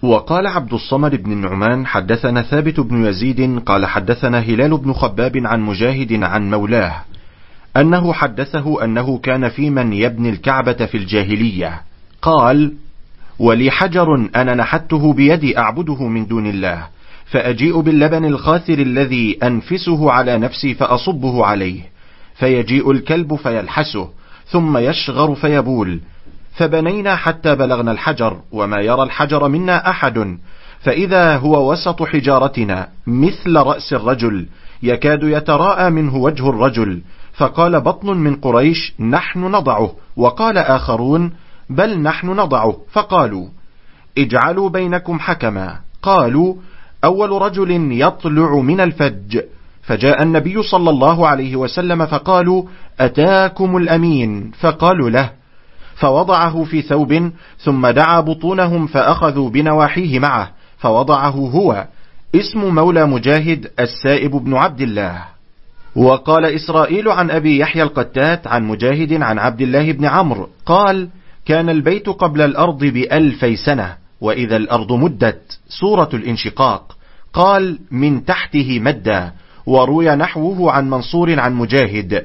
وقال عبد الصمد بن النعمان حدثنا ثابت بن يزيد قال حدثنا هلال بن خباب عن مجاهد عن مولاه أنه حدثه أنه كان في من يبني الكعبة في الجاهلية، قال: ولي حجر أنا نحته بيدي أعبده من دون الله، فأجيء باللبن الخاثر الذي أنفسه على نفسي فأصبه عليه، فيجيء الكلب فيلحسه ثم يشغر فيبول، فبنينا حتى بلغنا الحجر وما يرى الحجر منا أحد، فإذا هو وسط حجارتنا مثل رأس الرجل يكاد يتراءى منه وجه الرجل، فقال بطن من قريش: نحن نضعه، وقال آخرون: بل نحن نضعه، فقالوا: اجعلوا بينكم حكما. قالوا: أول رجل يطلع من الفج، فجاء النبي صلى الله عليه وسلم فقالوا: أتاكم الأمين، فقالوا له، فوضعه في ثوب، ثم دعا بطونهم فأخذوا بنواحيه معه، فوضعه هو. اسم مولى مجاهد السائب بن عبد الله. وقال إسرائيل عن أبي يحيى القتات عن مجاهد عن عبد الله بن عمرو قال: كان البيت قبل الأرض ب2000 سنة، وإذا الأرض مدت، سورة الانشقاق. قال: من تحته مدا. وروي نحوه عن منصور عن مجاهد: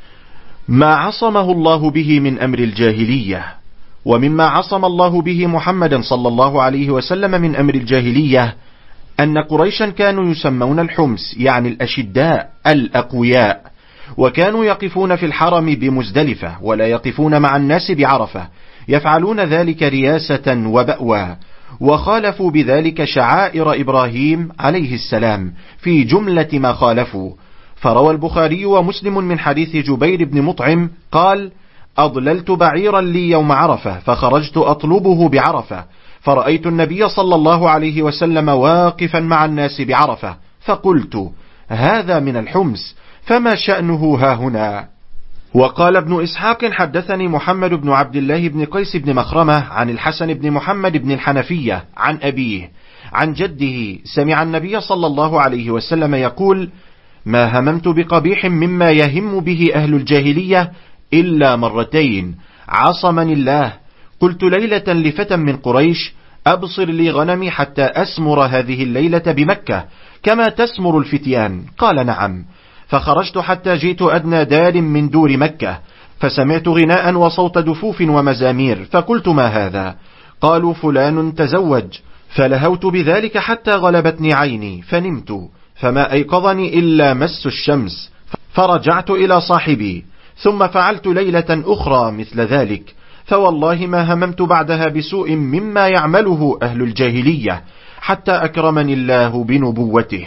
ما عصمه الله به من أمر الجاهلية. ومما عصم الله به محمدا صلى الله عليه وسلم من أمر الجاهلية أن قريشا كانوا يسمون الحمس، يعني الأشداء الأقوياء، وكانوا يقفون في الحرم بمزدلفة ولا يقفون مع الناس بعرفة، يفعلون ذلك رياسة وبأوى، وخالفوا بذلك شعائر إبراهيم عليه السلام في جملة ما خالفوا. فروى البخاري ومسلم من حديث جبير بن مطعم قال: أضللت بعيرا لي يوم عرفة، فخرجت أطلبه بعرفة، فرأيت النبي صلى الله عليه وسلم واقفا مع الناس بعرفة، فقلت: هذا من الحمس، فما شأنه هاهنا؟ وقال ابن إسحاق حدثني محمد بن عبد الله بن قيس بن مخرمة عن الحسن بن محمد بن الحنفية عن أبيه عن جده سمع النبي صلى الله عليه وسلم يقول: ما هممت بقبيح مما يهم به أهل الجاهلية إلا مرتين، عصمني الله. قلت ليلة لفتى من قريش: أبصر لي غنمي حتى أسمر هذه الليلة بمكة كما تسمر الفتيان. قال: نعم. فخرجت حتى جئت أدنى دار من دور مكة، فسمعت غناء وصوت دفوف ومزامير، فقلت: ما هذا؟ قالوا: فلان تزوج. فلهوت بذلك حتى غلبتني عيني فنمت، فما أيقظني إلا مس الشمس، فرجعت إلى صاحبي، ثم فعلت ليلة أخرى مثل ذلك، فوالله ما هممت بعدها بسوء مما يعمله أهل الجاهلية حتى أكرمني الله بنبوته.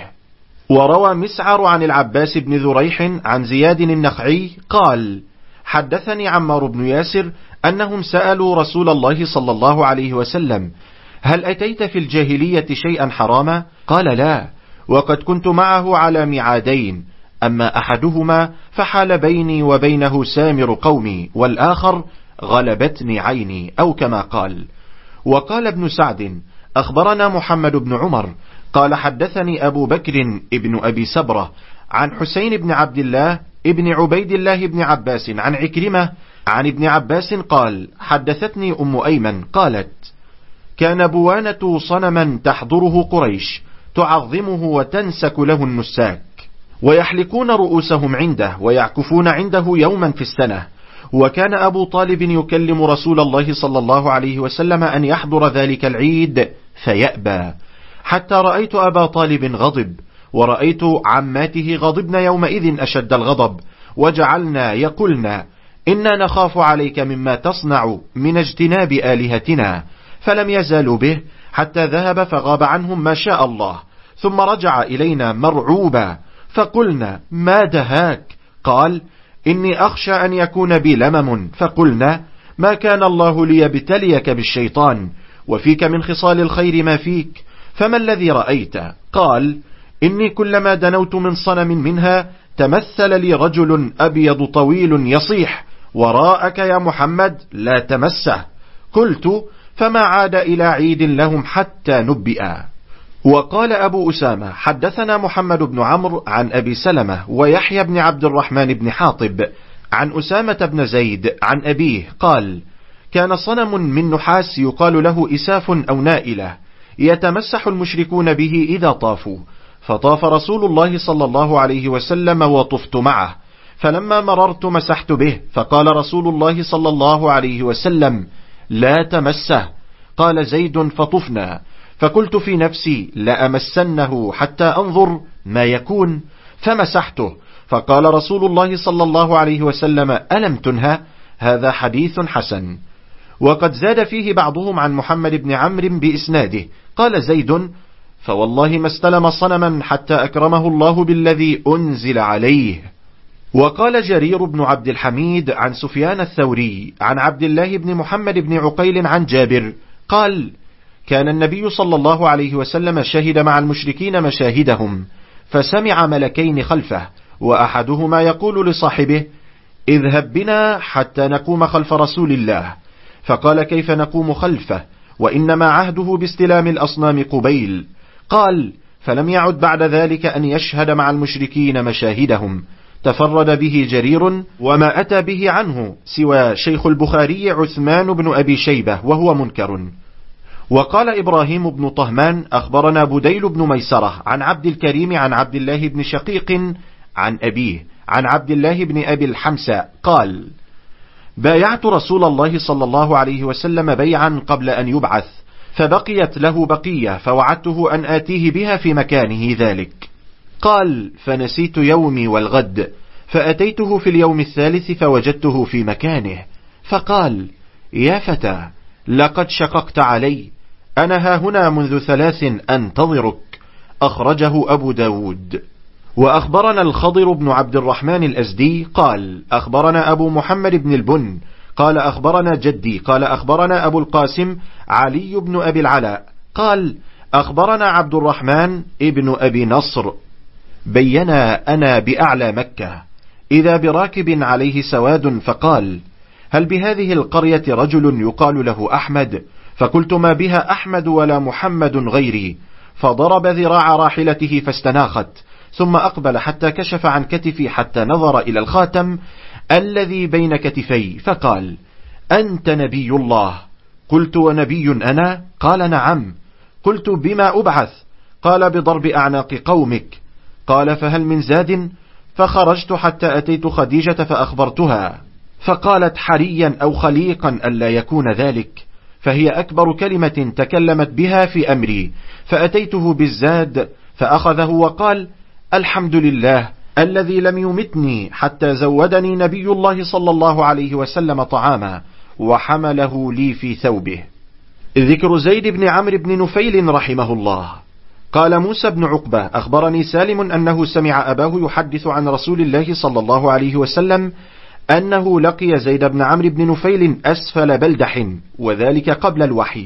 وروى مسعر عن العباس بن ذريح عن زياد النخعي قال: حدثني عمار بن ياسر أنهم سألوا رسول الله صلى الله عليه وسلم: هل أتيت في الجاهلية شيئا حراما؟ قال: لا، وقد كنت معه على ميعادين، أما أحدهما فحال بيني وبينه سامر قومي، والآخر غلبتني عيني، أو كما قال. وقال ابن سعد: أخبرنا محمد بن عمر قال: حدثني أبو بكر ابن أبي سبرة عن حسين بن عبد الله ابن عبيد الله بن عباس عن عكرمة عن ابن عباس قال: حدثتني أم أيمن قالت: كان بوانة صنما تحضره قريش تعظمه وتنسك له النساك، ويحلقون رؤوسهم عنده ويعكفون عنده يوما في السنة. وكان أبو طالب يكلم رسول الله صلى الله عليه وسلم أن يحضر ذلك العيد فيأبى، حتى رأيت أبا طالب غضب، ورأيت عماته غضبن يومئذ أشد الغضب، وجعلنا يقولن: إنا نخاف عليك مما تصنع من اجتناب آلهتنا. فلم يزالوا به حتى ذهب فغاب عنهم ما شاء الله، ثم رجع إلينا مرعوبا، فقلنا: ما دهاك؟ قال: إني أخشى أن يكون بي لمم. فقلنا: ما كان الله ليبتليك بالشيطان، وفيك من خصال الخير ما فيك، فما الذي رأيت؟ قال: إني كلما دنوت من صنم منها تمثل لي رجل أبيض طويل يصيح: وراءك يا محمد لا تمسه. قلت: فما عاد إلى عيد لهم حتى نبئا. وقال أبو أسامة: حدثنا محمد بن عمرو عن أبي سلمة ويحيى بن عبد الرحمن بن حاطب عن أسامة بن زيد عن أبيه قال: كان صنم من نحاس يقال له إساف أو نائلة، يتمسح المشركون به إذا طافوا، فطاف رسول الله صلى الله عليه وسلم وطفت معه، فلما مررت مسحت به، فقال رسول الله صلى الله عليه وسلم: لا تمسه. قال زيد: فطفنا، فقلت في نفسي: لأمسنه حتى أنظر ما يكون، فمسحته، فقال رسول الله صلى الله عليه وسلم: ألم تنهى؟ هذا حديث حسن. وقد زاد فيه بعضهم عن محمد بن عمرو بإسناده. قال زيد: فوالله ما استلم صنما حتى أكرمه الله بالذي أنزل عليه. وقال جرير بن عبد الحميد عن سفيان الثوري عن عبد الله بن محمد بن عقيل عن جابر قال: كان النبي صلى الله عليه وسلم شهد مع المشركين مشاهدهم، فسمع ملكين خلفه، وأحدهما يقول لصاحبه: اذهب بنا حتى نقوم خلف رسول الله. فقال: كيف نقوم خلفه وإنما عهده باستلام الأصنام قبيل. قال: فلم يعد بعد ذلك أن يشهد مع المشركين مشاهدهم. تفرد به جرير، وما أتى به عنه سوى شيخ البخاري عثمان بن أبي شيبة وهو منكر. وقال إبراهيم بن طهمان: أخبرنا بديل بن ميسرة عن عبد الكريم عن عبد الله بن شقيق عن أبيه عن عبد الله بن أبي الحمساء قال: بايعت رسول الله صلى الله عليه وسلم بيعا قبل أن يبعث، فبقيت له بقية، فوعدته أن آتيه بها في مكانه ذلك. قال: فنسيت يومي والغد، فأتيته في اليوم الثالث فوجدته في مكانه، فقال: يا فتى، لقد شققت علي، أنا ها هنا منذ 3 أنتظرك. أخرجه أبو داود. وأخبرنا الخضر بن عبد الرحمن الأزدي قال: أخبرنا أبو محمد بن البن قال: أخبرنا جدي قال: أخبرنا أبو القاسم علي بن أبي العلاء قال: أخبرنا عبد الرحمن ابن أبي نصر: بينا أنا بأعلى مكة، إذا براكب عليه سواد، فقال: هل بهذه القرية رجل يقال له أحمد؟ فقلت: ما بها أحمد ولا محمد غيري. فضرب ذراع راحلته فاستناخت، ثم أقبل حتى كشف عن كتفي حتى نظر إلى الخاتم الذي بين كتفي، فقال: أنت نبي الله؟ قلت: ونبي أنا؟ قال: نعم. قلت: بما أبعث؟ قال: بضرب أعناق قومك. قال: فهل من زاد؟ فخرجت حتى أتيت خديجة فأخبرتها، فقالت: حريا أو خليقا ألا يكون ذلك، فهي أكبر كلمة تكلمت بها في أمري. فأتيته بالزاد فأخذه وقال: الحمد لله الذي لم يمتني حتى زودني نبي الله صلى الله عليه وسلم طعاما، وحمله لي في ثوبه. ذكر زيد بن عمرو بن نفيل رحمه الله. قال موسى بن عقبة: أخبرني سالم أنه سمع أباه يحدث عن رسول الله صلى الله عليه وسلم أنه لقي زيد بن عمرو بن نفيل أسفل بلدح، وذلك قبل الوحي،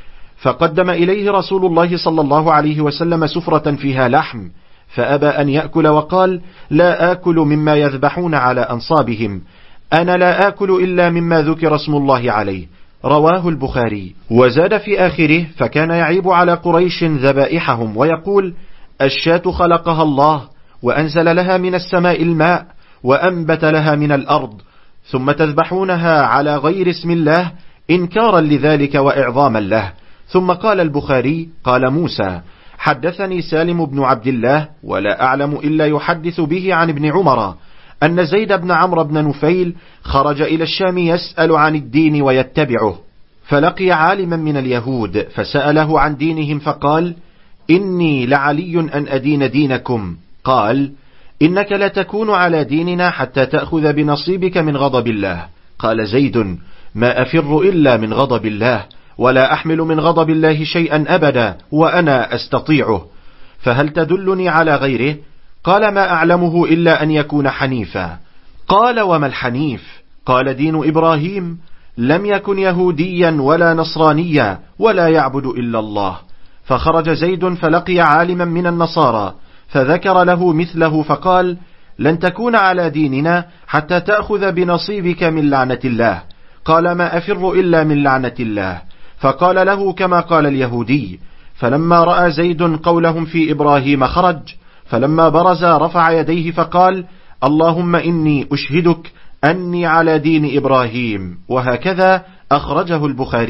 فقدم إليه رسول الله صلى الله عليه وسلم سفرة فيها لحم، فأبى أن يأكل وقال: لا آكل مما يذبحون على أنصابهم، أنا لا آكل إلا مما ذكر اسم الله عليه. رواه البخاري. وزاد في آخره: فكان يعيب على قريش ذبائحهم ويقول: الشاة خلقها الله، وأنزل لها من السماء الماء، وأنبت لها من الأرض، ثم تذبحونها على غير اسم الله إنكارا لذلك وإعظاما له. ثم قال البخاري: قال موسى: حدثني سالم بن عبد الله، ولا أعلم إلا يحدث به عن ابن عمر، أن زيد بن عمرو بن نفيل خرج إلى الشام يسأل عن الدين ويتبعه، فلقي عالما من اليهود فسأله عن دينهم، فقال: إني لعلي أن أدين دينكم. قال: إنك لا تكون على ديننا حتى تأخذ بنصيبك من غضب الله. قال زيد: ما أفر إلا من غضب الله، ولا أحمل من غضب الله شيئا أبدا، وأنا أستطيعه، فهل تدلني على غيره؟ قال: ما أعلمه إلا أن يكون حنيفا. قال: وما الحنيف؟ قال: دين إبراهيم، لم يكن يهوديا ولا نصرانيا، ولا يعبد إلا الله. فخرج زيد فلقي عالما من النصارى، فذكر له مثله، فقال: لن تكون على ديننا حتى تأخذ بنصيبك من لعنة الله. قال: ما أفر إلا من لعنة الله. فقال له كما قال اليهودي. فلما رأى زيد قولهم في إبراهيم خرج، فلما برز رفع يديه فقال: اللهم إني أشهدك أني على دين إبراهيم. وهكذا أخرجه البخاري.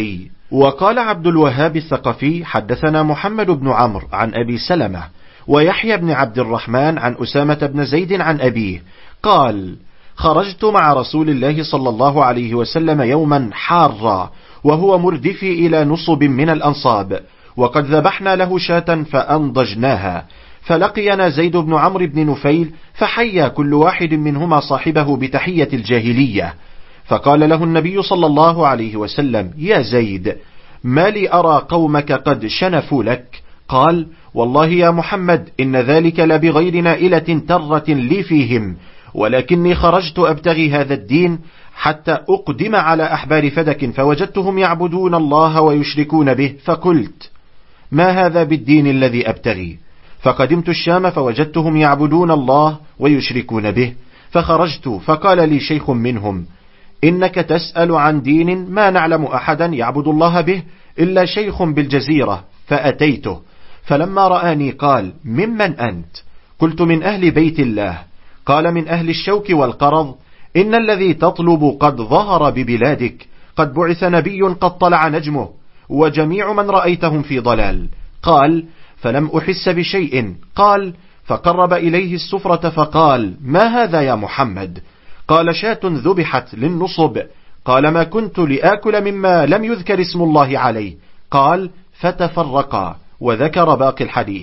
وقال عبد الوهاب الثقفي حدثنا محمد بن عمرو عن أبي سلمة ويحيى بن عبد الرحمن عن أسامة بن زيد عن أبيه قال: خرجت مع رسول الله صلى الله عليه وسلم يوما حارا وهو مردفي إلى نصب من الأنصاب، وقد ذبحنا له شاة فأنضجناها، فلقينا زيد بن عمرو بن نفيل فحيا كل واحد منهما صاحبه بتحية الجاهلية، فقال له النبي صلى الله عليه وسلم: يا زيد، ما لي أرى قومك قد شنفوا لك؟ قال: والله يا محمد إن ذلك لبغير نائلة ترة لي فيهم، ولكني خرجت أبتغي هذا الدين حتى أقدم على أحبار فدك فوجدتهم يعبدون الله ويشركون به، فقلت: ما هذا بالدين الذي أبتغي؟ فقدمت الشام فوجدتهم يعبدون الله ويشركون به، فخرجت فقال لي شيخ منهم: إنك تسأل عن دين ما نعلم أحدا يعبد الله به إلا شيخ بالجزيرة، فأتيته، فلما رآني قال: ممن أنت؟ قلت: من أهل بيت الله. قال: من أهل الشوك والقرض؟ إن الذي تطلب قد ظهر ببلادك، قد بعث نبي قد طلع نجمه، وجميع من رأيتهم في ضلال. قال: فلم أحس بشيء. قال: فقرب إليه السفرة فقال: ما هذا يا محمد؟ قال: شاة ذبحت للنصب. قال: ما كنت لآكل مما لم يذكر اسم الله عليه. قال: فتفرقا، وذكر باقي الحديث.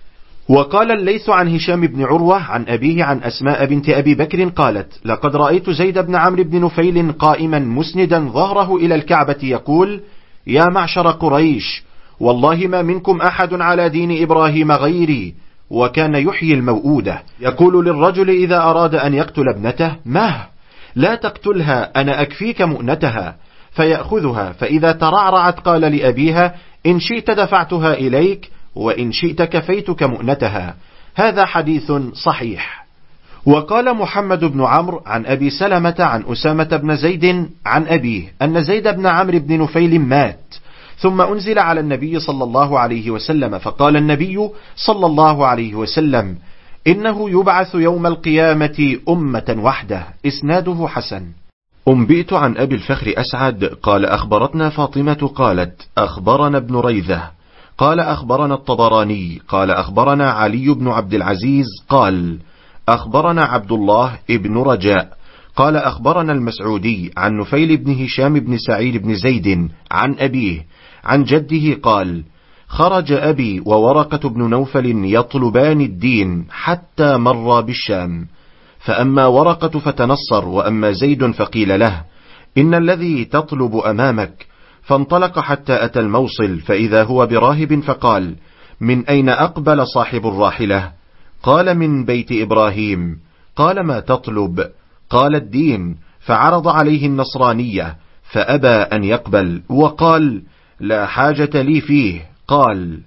وقال الليث عن هشام بن عروة عن أبيه عن أسماء بنت أبي بكر قالت: لقد رأيت زيد بن عمرو بن نفيل قائما مسندا ظهره إلى الكعبة يقول: يا معشر قريش، والله ما منكم أحد على دين إبراهيم غيري. وكان يحيي الموؤودة، يقول للرجل إذا أراد أن يقتل ابنته: مه، لا تقتلها، أنا أكفيك مؤنتها، فيأخذها، فإذا ترعرعت قال لأبيها: إن شئت دفعتها إليك، وإن شئت كفيتك مؤنتها. هذا حديث صحيح. وقال محمد بن عمرو عن أبي سلمة عن أسامة بن زيد عن أبيه أن زيد بن عمرو بن نفيل مات، ثم أنزل على النبي صلى الله عليه وسلم، فقال النبي صلى الله عليه وسلم: إنه يبعث يوم القيامة أمة وحده. إسناده حسن. أنبئت عن أبي الفخر أسعد قال: أخبرتنا فاطمة قالت: أخبرنا ابن ريذة قال: أخبرنا الطبراني قال: أخبرنا علي بن عبد العزيز قال: أخبرنا عبد الله ابن رجاء قال: أخبرنا المسعودي عن نفيل بن هشام بن سعيد بن زيد عن أبيه عن جده قال: خرج أبي وورقة بن نوفل يطلبان الدين حتى مر بالشام، فأما ورقة فتنصر، وأما زيد فقيل له: إن الذي تطلب أمامك. فانطلق حتى أتى الموصل، فإذا هو براهب، فقال: من أين أقبل صاحب الراحلة؟ قال: من بيت إبراهيم. قال: ما تطلب؟ قال: الدين. فعرض عليه النصرانية فأبى أن يقبل، وقال: لا حاجة لي فيه. قال: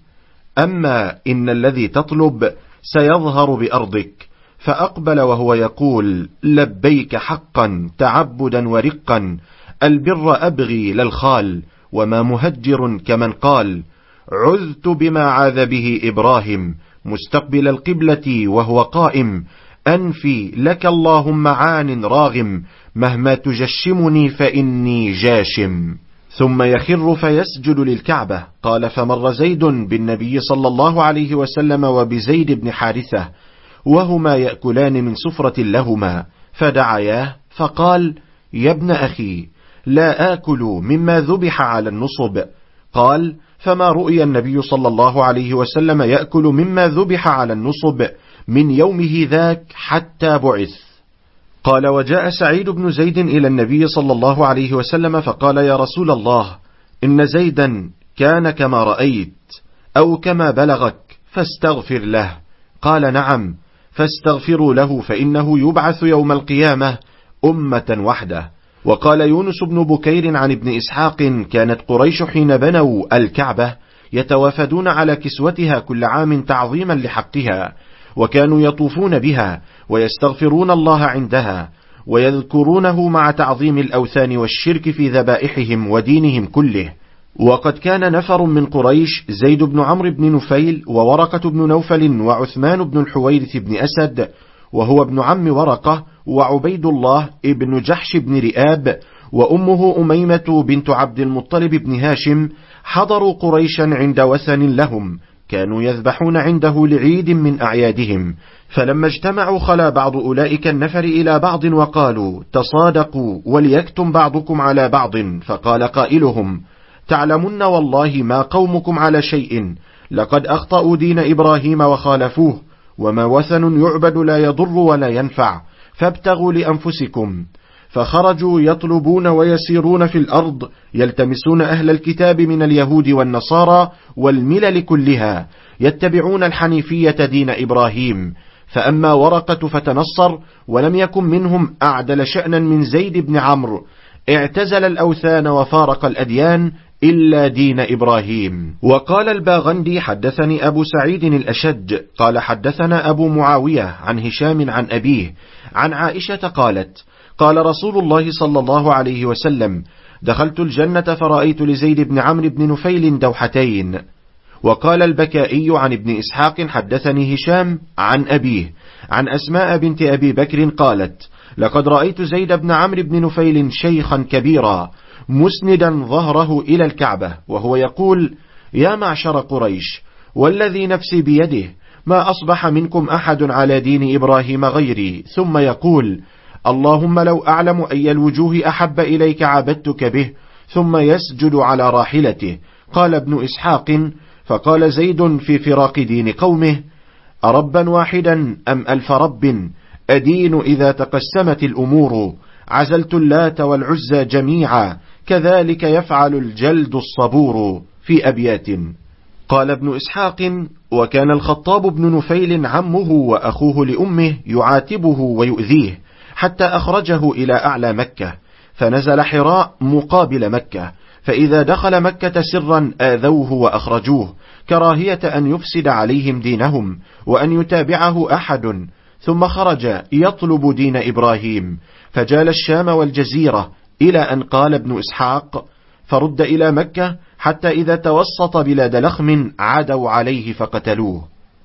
أما إن الذي تطلب سيظهر بأرضك. فأقبل وهو يقول: لبيك حقا تعبدا ورقا، البر أبغي للخال، وما مهجر كمن قال: عذت بما عاذ به إبراهيم مستقبل القبلة وهو قائم، أنفي لك اللهم عان راغم، مهما تجشمني فإني جاشم. ثم يخر فيسجد للكعبة. قال: فمر زيد بالنبي صلى الله عليه وسلم وبزيد بن حارثة وهما يأكلان من سفرة لهما، فدعياه فقال: يا ابن أخي، لا آكل مما ذبح على النصب. قال: فما رؤي النبي صلى الله عليه وسلم يأكل مما ذبح على النصب من يومه ذاك حتى بعث. قال: وجاء سعيد بن زيد إلى النبي صلى الله عليه وسلم فقال: يا رسول الله، إن زيدا كان كما رأيت أو كما بلغك، فاستغفر له. قال: نعم، فاستغفروا له، فإنه يبعث يوم القيامة أمة وحده. وقال يونس بن بكير عن ابن إسحاق: كانت قريش حين بنوا الكعبة يتوافدون على كسوتها كل عام تعظيما لحقها، وكانوا يطوفون بها ويستغفرون الله عندها ويذكرونه مع تعظيم الأوثان والشرك في ذبائحهم ودينهم كله. وقد كان نفر من قريش: زيد بن عمرو بن نفيل، وورقة بن نوفل، وعثمان بن الحويرث بن أسد وهو ابن عم ورقة، وعبيد الله ابن جحش بن رئاب، وأمه أميمة بنت عبد المطلب بن هاشم حضروا قريشا عند وثن لهم، كانوا يذبحون عنده لعيد من أعيادهم، فلما اجتمعوا خلا بعض أولئك النفر إلى بعض وقالوا تصادقوا وليكتم بعضكم على بعض، فقال قائلهم تعلمن والله ما قومكم على شيء، لقد أخطأوا دين إبراهيم وخالفوه، وما وثن يعبد لا يضر ولا ينفع، فابتغوا لأنفسكم. فخرجوا يطلبون ويسيرون في الأرض يلتمسون أهل الكتاب من اليهود والنصارى والملل كلها، يتبعون الحنيفية دين إبراهيم. فأما ورقة فتنصر، ولم يكن منهم أعدل شأنا من زيد بن عمرو، اعتزل الأوثان وفارق الأديان إلا دين إبراهيم. وقال الباغندي حدثني أبو سعيد الأشج قال حدثنا أبو معاوية عن هشام عن أبيه عن عائشة قالت قال رسول الله صلى الله عليه وسلم دخلت الجنة فرأيت لزيد بن عمرو بن نفيل دوحتين. وقال البكائي عن ابن إسحاق حدثني هشام عن أبيه عن أسماء بنت أبي بكر قالت لقد رأيت زيد بن عمرو بن نفيل شيخا كبيرا مسندا ظهره إلى الكعبة وهو يقول يا معشر قريش والذي نفسي بيده ما أصبح منكم أحد على دين إبراهيم غيري، ثم يقول اللهم لو أعلم أي الوجوه أحب إليك عبدتك به، ثم يسجد على راحلته. قال ابن إسحاق فقال زيد في فراق دين قومه أربا واحدا أم ألف رب، أدين إذا تقسمت الأمور، عزلت اللات والعزى جميعا، كذلك يفعل الجلد الصبور، في أبيات. قال ابن إسحاق وكان الخطاب بن نفيل عمه وأخوه لأمه يعاتبه ويؤذيه حتى أخرجه إلى أعلى مكة، فنزل حراء مقابل مكة، فإذا دخل مكة سرا آذوه وأخرجوه كراهية أن يفسد عليهم دينهم وأن يتابعه أحد، ثم خرج يطلب دين إبراهيم، فجال الشام والجزيرة إلى أن قال ابن إسحاق فرد إلى مكة حتى إذا توسط بلاد لخم عادوا عليه فقتلوه.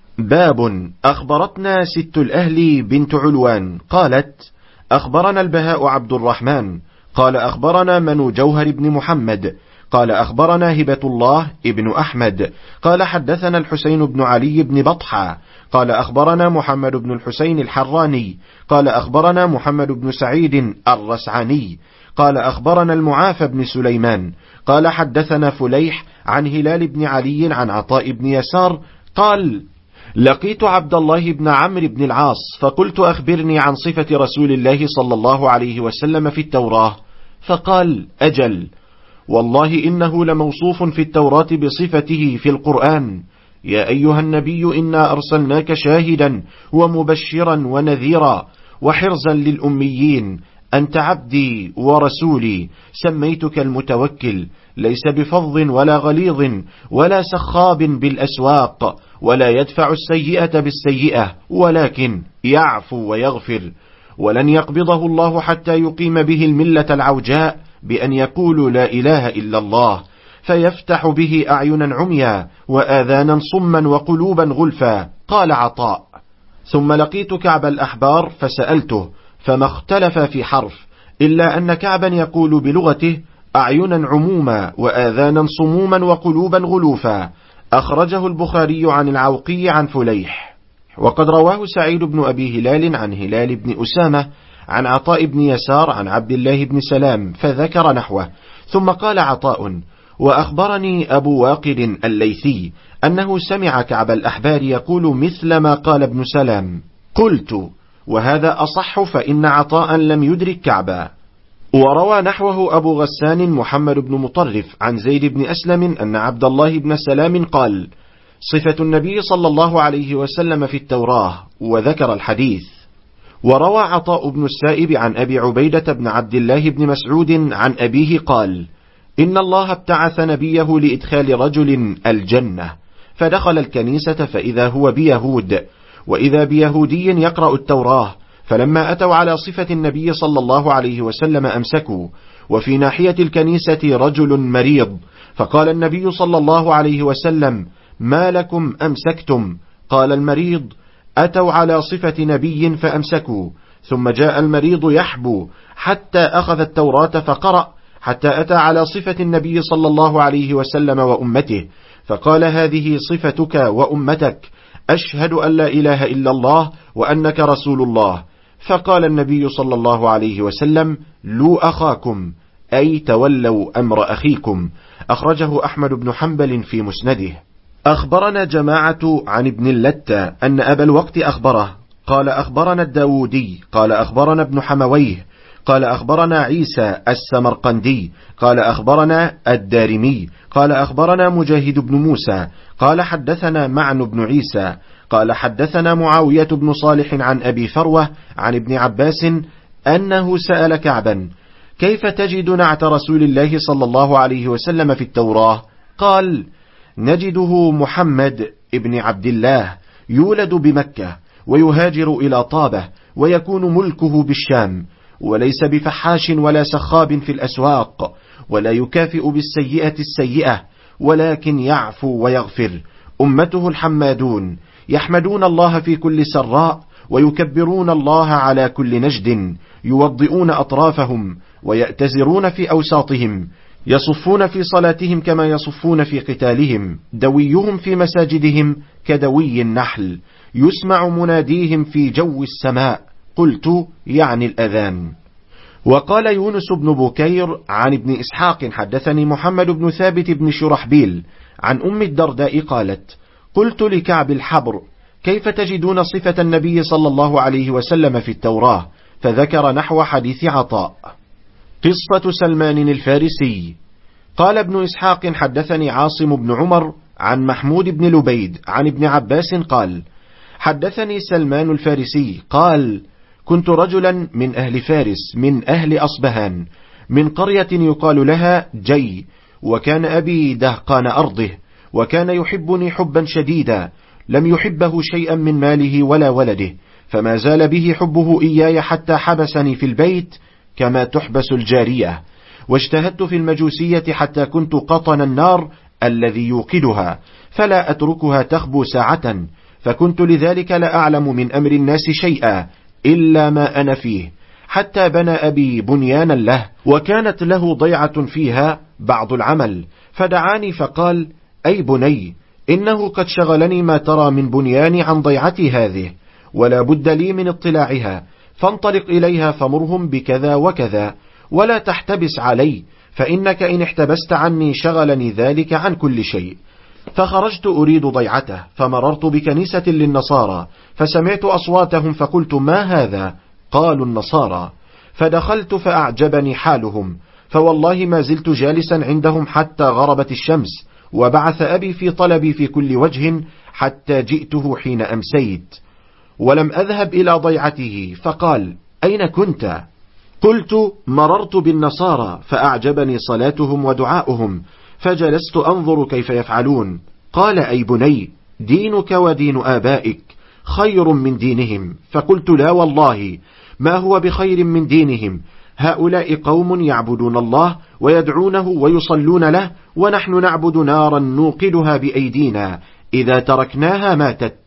باب أخبرتنا ست الأهل بنت علوان قالت أخبرنا البهاء عبد الرحمن قال أخبرنا منو جوهر بن محمد قال أخبرنا هبة الله ابن أحمد قال حدثنا الحسين بن علي بن بطحة قال أخبرنا محمد بن الحسين الحراني قال أخبرنا محمد بن سعيد الرسعني قال أخبرنا المعافى بن سليمان قال حدثنا فليح عن هلال بن علي عن عطاء بن يسار قال لقيت عبد الله بن عمرو بن العاص فقلت أخبرني عن صفة رسول الله صلى الله عليه وسلم في التوراة، فقال أجل والله إنه لموصوف في التوراة بصفته في القرآن، يا أيها النبي إنا أرسلناك شاهدا ومبشرا ونذيرا وحرزا للأميين، أنت عبدي ورسولي، سميتك المتوكل، ليس بفظ ولا غليظ ولا سخاب بالأسواق، ولا يدفع السيئة بالسيئة ولكن يعفو ويغفر، ولن يقبضه الله حتى يقيم به الملة العوجاء بأن يقول لا إله إلا الله، فيفتح به أعينا عميا وآذانا صما وقلوبا غلفا. قال عطاء ثم لقيت كعب الأحبار فسألته فما اختلف في حرف، إلا أن كعبا يقول بلغته أعينا عموما وآذانا صموما وقلوبا غلوفا. أخرجه البخاري عن العوقي عن فليح. وقد رواه سعيد بن أبي هلال عن هلال بن أسامة عن عطاء بن يسار عن عبد الله بن سلام فذكر نحوه، ثم قال عطاء وأخبرني أبو واقد الليثي أنه سمع كعب الأحبار يقول مثل ما قال ابن سلام. قلت وهذا أصح، فإن عطاء لم يدرك كعبا. وروى نحوه أبو غسان محمد بن مطرف عن زيد بن أسلم أن عبد الله بن سلام قال صفة النبي صلى الله عليه وسلم في التوراة، وذكر الحديث. وروى عطاء بن السائب عن أبي عبيدة بن عبد الله بن مسعود عن أبيه قال إن الله ابتعث نبيه لإدخال رجل الجنة، فدخل الكنيسة فإذا هو بيهود، وإذا بيهودي يقرأ التوراة، فلما أتوا على صفة النبي صلى الله عليه وسلم أمسكوا، وفي ناحية الكنيسة رجل مريض، فقال النبي صلى الله عليه وسلم ما لكم أمسكتم؟ قال المريض أتوا على صفة نبي فأمسكوا، ثم جاء المريض يحبو حتى أخذ التوراة فقرأ حتى أتى على صفة النبي صلى الله عليه وسلم وأمته، فقال: هذه صفتك وأمتك، أشهد أن لا إله إلا الله وأنك رسول الله. فقال النبي صلى الله عليه وسلم: لو أخاكم، أي تولوا أمر أخيكم. أخرجه أحمد بن حنبل في مسنده. أخبرنا جماعة عن ابن اللتة أن أبا الوقت أخبره قال: أخبرنا الداودي قال: أخبرنا ابن حمويه قال: أخبرنا عيسى السمرقندي قال: أخبرنا الدارمي قال: أخبرنا مجاهد بن موسى قال: حدثنا معن بن عيسى قال: حدثنا معاوية بن صالح عن أبي فروة عن ابن عباس أنه سأل كعبا: كيف تجد نعت رسول الله صلى الله عليه وسلم في التوراة؟ قال: نجده محمد ابن عبد الله يولد بمكة ويهاجر إلى طابة ويكون ملكه بالشام، وليس بفحاش ولا سخاب في الأسواق، ولا يكافئ بالسيئة السيئة، ولكن يعفو ويغفر. أمته الحمادون يحمدون الله في كل سراء ويكبرون الله على كل نجد، يوضئون أطرافهم ويأتزرون في أوساطهم، يصفون في صلاتهم كما يصفون في قتالهم، دويهم في مساجدهم كدوي النحل، يسمع مناديهم في جو السماء. قلت: يعني الأذان. وقال يونس بن بكير عن ابن إسحاق: حدثني محمد بن ثابت بن شرحبيل عن أم الدرداء قالت: قلت لكعب الحبر: كيف تجدون صفة النبي صلى الله عليه وسلم في التوراة؟ فذكر نحو حديث عطاء. قصة سلمان الفارسي. قال ابن إسحاق: حدثني عاصم بن عمر عن محمود بن لبيد عن ابن عباس قال: حدثني سلمان الفارسي قال: كنت رجلا من أهل فارس من أهل أصبهان من قرية يقال لها جي، وكان أبي دهقان أرضه، وكان يحبني حبا شديدا، لم يحبه شيئا من ماله ولا ولده، فما زال به حبه إياي حتى حبسني في البيت كما تحبس الجارية، واجتهدت في المجوسية حتى كنت قطن النار الذي يوقدها، فلا أتركها تخبو ساعة، فكنت لذلك لا أعلم من أمر الناس شيئا إلا ما أنا فيه، حتى بنى أبي بنيانا له، وكانت له ضيعة فيها بعض العمل، فدعاني فقال: أي بني، إنه قد شغلني ما ترى من بنياني عن ضيعتي هذه، ولا بد لي من اطلاعها، فانطلق إليها فمرهم بكذا وكذا، ولا تحتبس علي، فإنك إن احتبست عني شغلني ذلك عن كل شيء. فخرجت أريد ضيعته، فمررت بكنيسة للنصارى، فسمعت أصواتهم، فقلت: ما هذا؟ قالوا: النصارى. فدخلت فأعجبني حالهم، فوالله ما زلت جالسا عندهم حتى غربت الشمس، وبعث أبي في طلبي في كل وجه حتى جئته حين أمسيت، ولم أذهب إلى ضيعته، فقال: أين كنت؟ قلت: مررت بالنصارى، فأعجبني صلاتهم ودعاؤهم، فجلست أنظر كيف يفعلون. قال: أي بني، دينك ودين آبائك خير من دينهم. فقلت: لا والله، ما هو بخير من دينهم، هؤلاء قوم يعبدون الله ويدعونه ويصلون له، ونحن نعبد نارا نوقدها بأيدينا، إذا تركناها ماتت.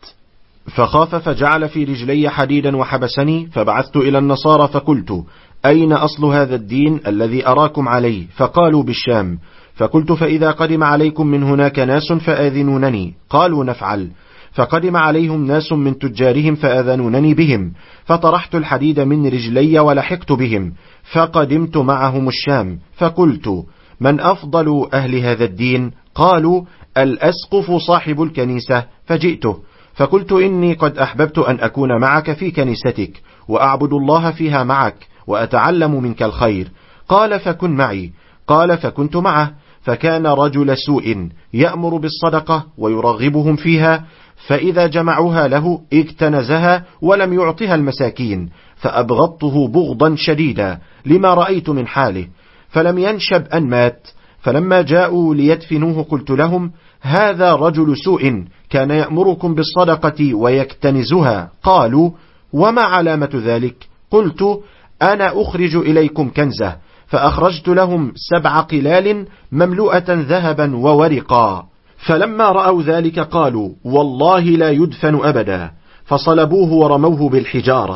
فخاف فجعل في رجلي حديدا وحبسني، فبعثت إلى النصارى فقلت: أين أصل هذا الدين الذي أراكم عليه؟ فقالوا: بالشام. فقلت: فإذا قدم عليكم من هناك ناس فآذنونني. قالوا: نفعل. فقدم عليهم ناس من تجارهم فآذنونني بهم، فطرحت الحديد من رجلي ولحقت بهم، فقدمت معهم الشام. فقلت: من أفضل أهل هذا الدين؟ قالوا: الأسقف صاحب الكنيسة. فجئته فقلت: إني قد أحببت أن أكون معك في كنيستك، وأعبد الله فيها معك، وأتعلم منك الخير. قال: فكن معي. قال: فكنت معه، فكان رجل سوء يأمر بالصدقة ويرغبهم فيها، فإذا جمعوها له اكتنزها ولم يعطها المساكين، فأبغضته بغضا شديدا لما رأيت من حاله، فلم ينشب أن مات. فلما جاءوا ليدفنوه قلت لهم: هذا رجل سوء كان يأمركم بالصدقة ويكتنزها. قالوا: وما علامة ذلك؟ قلت: أنا أخرج إليكم كنزه. فأخرجت لهم 7 قلال مملوءة ذهبا وورقا، فلما رأوا ذلك قالوا: والله لا يدفن أبدا، فصلبوه ورموه بالحجارة،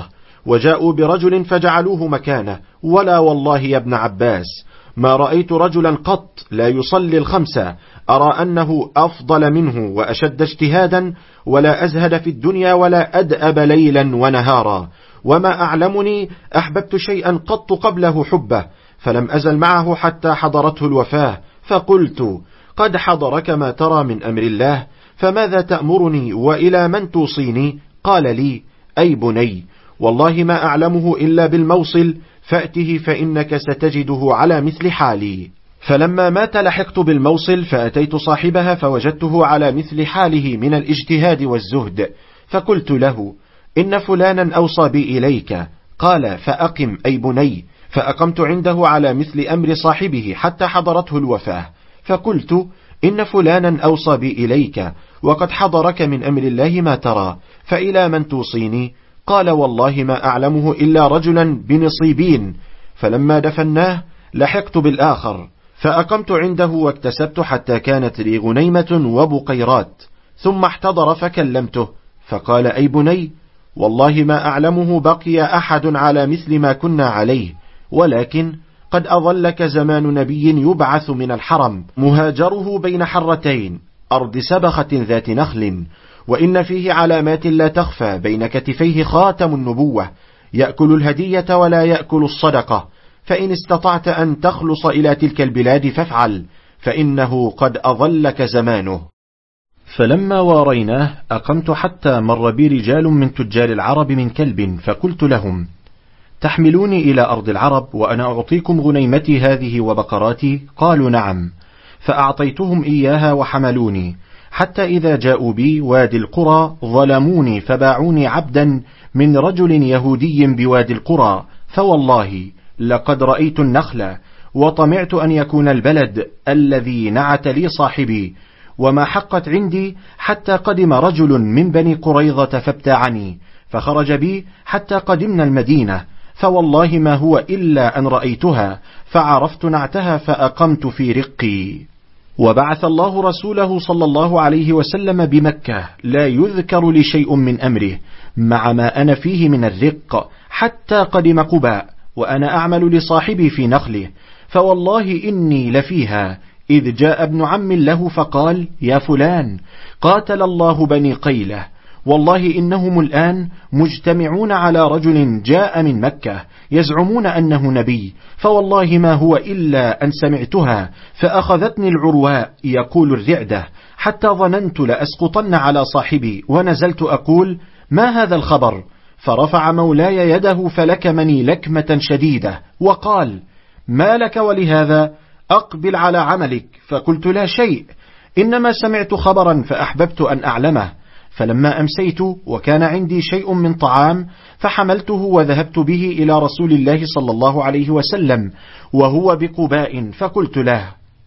وجاءوا برجل فجعلوه مكانه، ولا والله يا ابن عباس ما رأيت رجلا قط لا يصلي الخمسة أرى أنه أفضل منه وأشد اجتهادا ولا أزهد في الدنيا ولا أدأب ليلا ونهارا، وما أعلمني أحببت شيئا قط قبله حبه، فلم أزل معه حتى حضرته الوفاة، فقلت قد حضرك ما ترى من أمر الله، فماذا تأمرني وإلى من توصيني؟ قال لي أي بني والله ما أعلمه إلا بالموصل، فأته فإنك ستجده على مثل حالي. فلما مات لحقت بالموصل فأتيت صاحبها فوجدته على مثل حاله من الاجتهاد والزهد، فقلت له إن فلانا أوصى بي إليك. قال فأقم أي بني، فأقمت عنده على مثل أمر صاحبه حتى حضرته الوفاة، فقلت إن فلانا أوصى بي إليك وقد حضرك من أمر الله ما ترى، فإلى من توصيني؟ قال والله ما أعلمه إلا رجلا بنصيبين. فلما دفناه لحقت بالآخر فأقمت عنده واكتسبت حتى كانت لي غنيمة وبقيرات، ثم احتضر فكلمته فقال أي بني والله ما أعلمه بقي أحد على مثل ما كنا عليه، ولكن قد أظلك زمان نبي يبعث من الحرم مهاجره بين حرتين أرض سبخة ذات نخل، وإن فيه علامات لا تخفى، بين كتفيه خاتم النبوة، يأكل الهدية ولا يأكل الصدقة، فإن استطعت أن تخلص إلى تلك البلاد فافعل، فإنه قد أظلك زمانه. فلما واريناه أقمت حتى مر بي رجال من تجار العرب من كلب، فقلت لهم تحملوني إلى أرض العرب وأنا أعطيكم غنيمتي هذه وبقراتي؟ قالوا نعم، فأعطيتهم إياها وحملوني، حتى إذا جاءوا بي وادي القرى ظلموني فباعوني عبدا من رجل يهودي بوادي القرى، فوالله لقد رأيت النخل وطمعت أن يكون البلد الذي نعت لي صاحبي، وما حقت عندي حتى قدم رجل من بني قريظة فابتاعني، فخرج بي حتى قدمنا المدينة، فوالله ما هو إلا أن رأيتها فعرفت نعتها فأقمت في رقي. وبعث الله رسوله صلى الله عليه وسلم بمكة لا يذكر لي شيء من أمره مع ما أنا فيه من الرق، حتى قدم قباء وأنا أعمل لصاحبي في نخله، فوالله إني لفيها إذ جاء ابن عم له فقال يا فلان قاتل الله بني قيلة، والله إنهم الآن مجتمعون على رجل جاء من مكة يزعمون أنه نبي، فوالله ما هو إلا أن سمعتها فأخذتني العرواء يقول الرعدة، حتى ظننت لأسقطن على صاحبي، ونزلت أقول ما هذا الخبر؟ فرفع مولاي يده فلكمني لكمة شديدة وقال ما لك ولهذا؟ أقبل على عملك. فقلت لا شيء، إنما سمعت خبرا فأحببت أن أعلمه. فلما أمسيت وكان عندي شيء من طعام فحملته وذهبت به إلى رسول الله صلى الله عليه وسلم وهو بقباء، فقلت له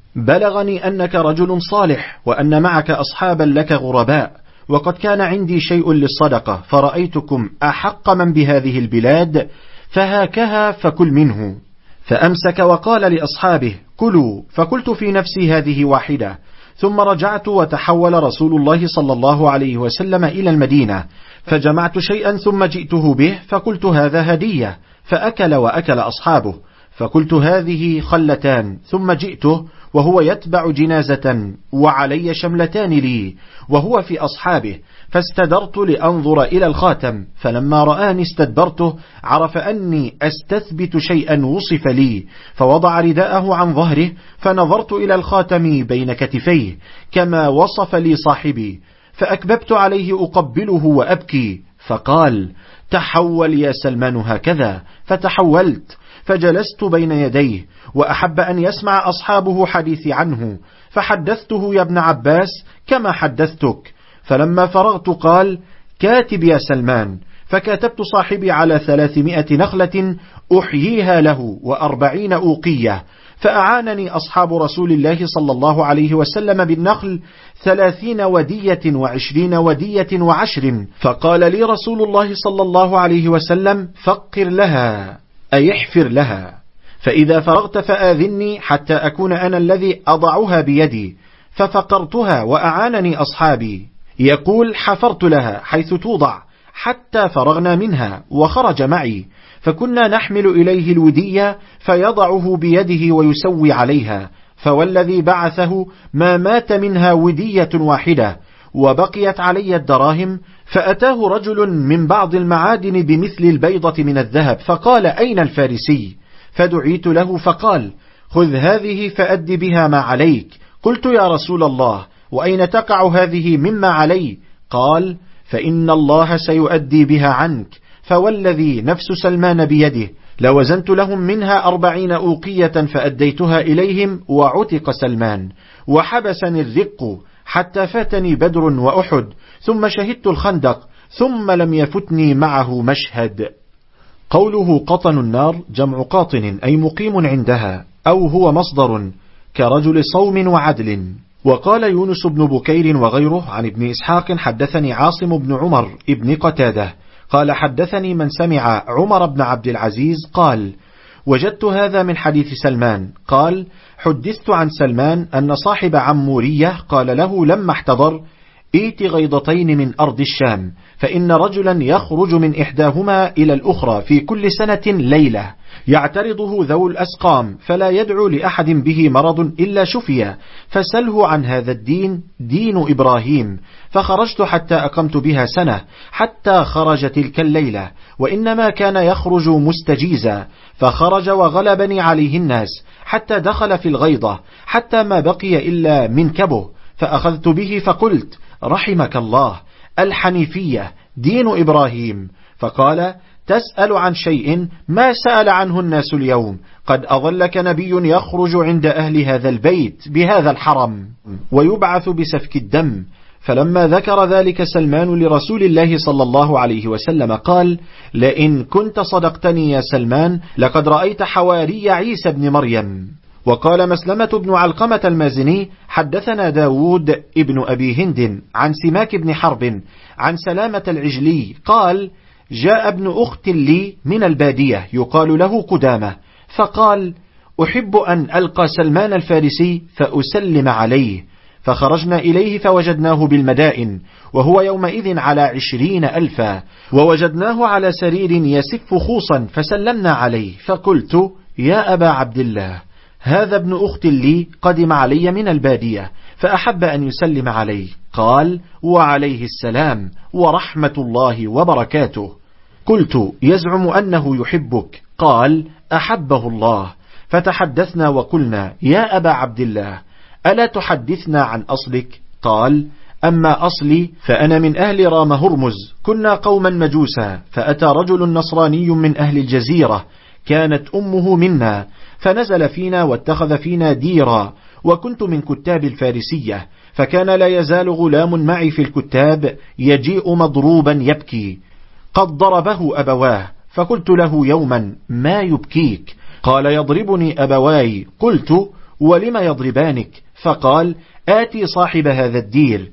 بلغني أنك رجل صالح وأن معك أصحابا لك غرباء، وقد كان عندي شيء للصدقة، فرأيتكم أحق من بهذه البلاد، فهاكها فكل منه. فأمسك وقال لأصحابه كلوا، فقلت في نفسي هذه واحدة. ثم رجعت وتحول رسول الله صلى الله عليه وسلم إلى المدينة، فجمعت شيئا ثم جئته به فقلت هذا هدية، فأكل وأكل أصحابه، فقلت هذه خلتان، ثم جئته وهو يتبع جنازة وعلي شملتان لي وهو في أصحابه، فاستدرت لأنظر إلى الخاتم، فلما رآني استدبرته عرف أني أستثبت شيئا وصف لي، فوضع رداءه عن ظهره، فنظرت إلى الخاتم بين كتفيه كما وصف لي صاحبي، فأكببت عليه أقبله وأبكي، فقال تحول يا سلمان هكذا، فتحولت فجلست بين يديه، وأحب أن يسمع أصحابه حديثي عنه، فحدثته يا ابن عباس كما حدثتك. فلما فرغت قال كاتب يا سلمان، فكاتبت صاحبي على 300 نخلة أحييها له و40 أوقية، فأعانني أصحاب رسول الله صلى الله عليه وسلم بالنخل 30 ودية و20 ودية و10، فقال لي رسول الله صلى الله عليه وسلم فقر لها أي احفر لها، فإذا فرغت فآذني حتى أكون أنا الذي أضعها بيدي، ففقرتها وأعانني أصحابي. يقول حفرت لها حيث توضع حتى فرغنا منها وخرج معي، فكنا نحمل إليه الودية فيضعه بيده ويسوي عليها، فوالذي بعثه ما مات منها ودية واحدة، وبقيت علي الدراهم. فأتاه رجل من بعض المعادن بمثل البيضة من الذهب، فقال: أين الفارسي؟ فدعيت له فقال: خذ هذه فأد بها ما عليك. قلت: يا رسول الله، وأين تقع هذه مما علي؟ قال: فإن الله سيؤدي بها عنك، فوالذي نفس سلمان بيده لوزنت لهم منها 40 أوقية فأديتها إليهم، وعتق سلمان. وحبسني الرق حتى فاتني بدر وأحد، ثم شهدت الخندق، ثم لم يفتني معه مشهد. قوله قطن النار جمع قاطن أي مقيم عندها، أو هو مصدر كرجل صوم وعدل. وقال يونس بن بكير وغيره عن ابن إسحاق: حدثني عاصم بن عمر ابن قتادة قال: حدثني من سمع عمر بن عبد العزيز قال: وجدت هذا من حديث سلمان. قال: حدثت عن سلمان أن صاحب عمورية قال له لما احتضر: ائت غيضتين من أرض الشام، فإن رجلا يخرج من إحداهما إلى الأخرى في كل سنة ليلة، يعترضه ذو الأسقام، فلا يدعو لأحد به مرض إلا شفي، فسله عن هذا الدين، دين إبراهيم. فخرجت حتى أقمت بها سنة، حتى خرج تلك الليلة، وإنما كان يخرج مستجيزا، فخرج وغلبني عليه الناس حتى دخل في الغيضة، حتى ما بقي إلا منكبه، فأخذت به فقلت: رحمك الله، الحنيفية دين إبراهيم. فقال: تسأل عن شيء ما سأل عنه الناس اليوم، قد أظلك نبي يخرج عند أهل هذا البيت بهذا الحرم ويبعث بسفك الدم. فلما ذكر ذلك سلمان لرسول الله صلى الله عليه وسلم قال: لئن كنت صدقتني يا سلمان لقد رأيت حواري عيسى بن مريم. وقال مسلمة بن علقمة المازني: حدثنا داود ابن أبي هند عن سماك بن حرب عن سلامة العجلي قال: جاء ابن أخت لي من البادية يقال له قدامة، فقال: أحب أن ألقى سلمان الفارسي فأسلم عليه. فخرجنا إليه فوجدناه بالمدائن، وهو يومئذ على 20,000، ووجدناه على سرير يسف خوصا، فسلمنا عليه، فقلت: يا أبا عبد الله، هذا ابن أخت لي قدم علي من البادية فأحب أن يسلم عليه. قال: وعليه السلام ورحمة الله وبركاته. قلت: يزعم أنه يحبك؟ قال: أحبه الله. فتحدثنا وقلنا: يا أبا عبد الله، ألا تحدثنا عن أصلك؟ قال: أما أصلي فأنا من أهل رام هرمز، كنا قوما مجوسا، فأتى رجل نصراني من أهل الجزيرة، كانت أمه منا، فنزل فينا واتخذ فينا ديرا، وكنت من كتاب الفارسية، فكان لا يزال غلام معي في الكتاب يجيء مضروبا يبكي، قد ضربه أبواه، فقلت له يوما: ما يبكيك؟ قال: يضربني أبواي. قلت: ولم يضربانك؟ فقال: آتي صاحب هذا الدير،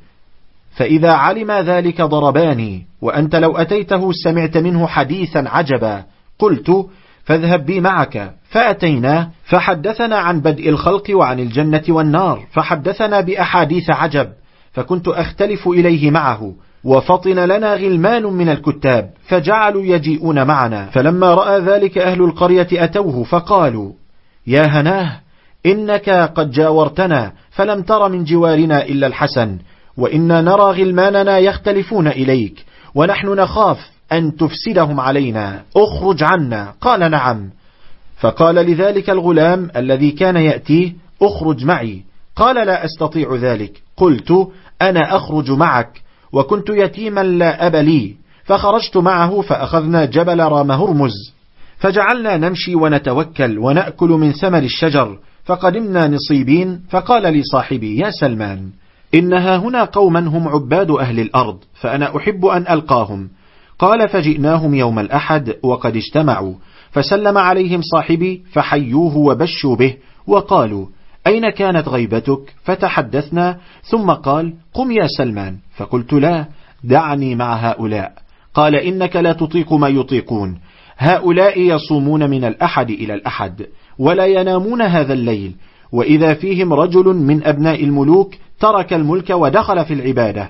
فإذا علم ذلك ضرباني، وأنت لو أتيته سمعت منه حديثا عجبا. قلت: فاذهب بي معك. فأتيناه فحدثنا عن بدء الخلق وعن الجنة والنار، فحدثنا بأحاديث عجب، فكنت أختلف إليه معه، وفطن لنا غلمان من الكتاب فجعلوا يجيئون معنا، فلما رأى ذلك أهل القرية أتوه فقالوا: يا هناه، إنك قد جاورتنا فلم تر من جوارنا إلا الحسن، وإنا نرى غلماننا يختلفون إليك، ونحن نخاف أن تفسدهم علينا، أخرج عنا. قال: نعم. فقال لذلك الغلام الذي كان يأتيه: أخرج معي. قال: لا أستطيع ذلك. قلت: أنا أخرج معك، وكنت يتيما لا أب لي. فخرجت معه، فأخذنا جبل رام هرمز، فجعلنا نمشي ونتوكل ونأكل من ثمر الشجر، فقدمنا نصيبين. فقال لي صاحبي: يا سلمان، إنها هنا قوما هم عباد أهل الأرض، فأنا أحب أن ألقاهم. قال: فجئناهم يوم الأحد وقد اجتمعوا، فسلم عليهم صاحبي فحيوه وبشوا به، وقالوا: أين كانت غيبتك؟ فتحدثنا، ثم قال: قم يا سلمان. فقلت: لا، دعني مع هؤلاء. قال: إنك لا تطيق ما يطيقون، هؤلاء يصومون من الأحد إلى الأحد ولا ينامون هذا الليل، وإذا فيهم رجل من أبناء الملوك ترك الملك ودخل في العبادة،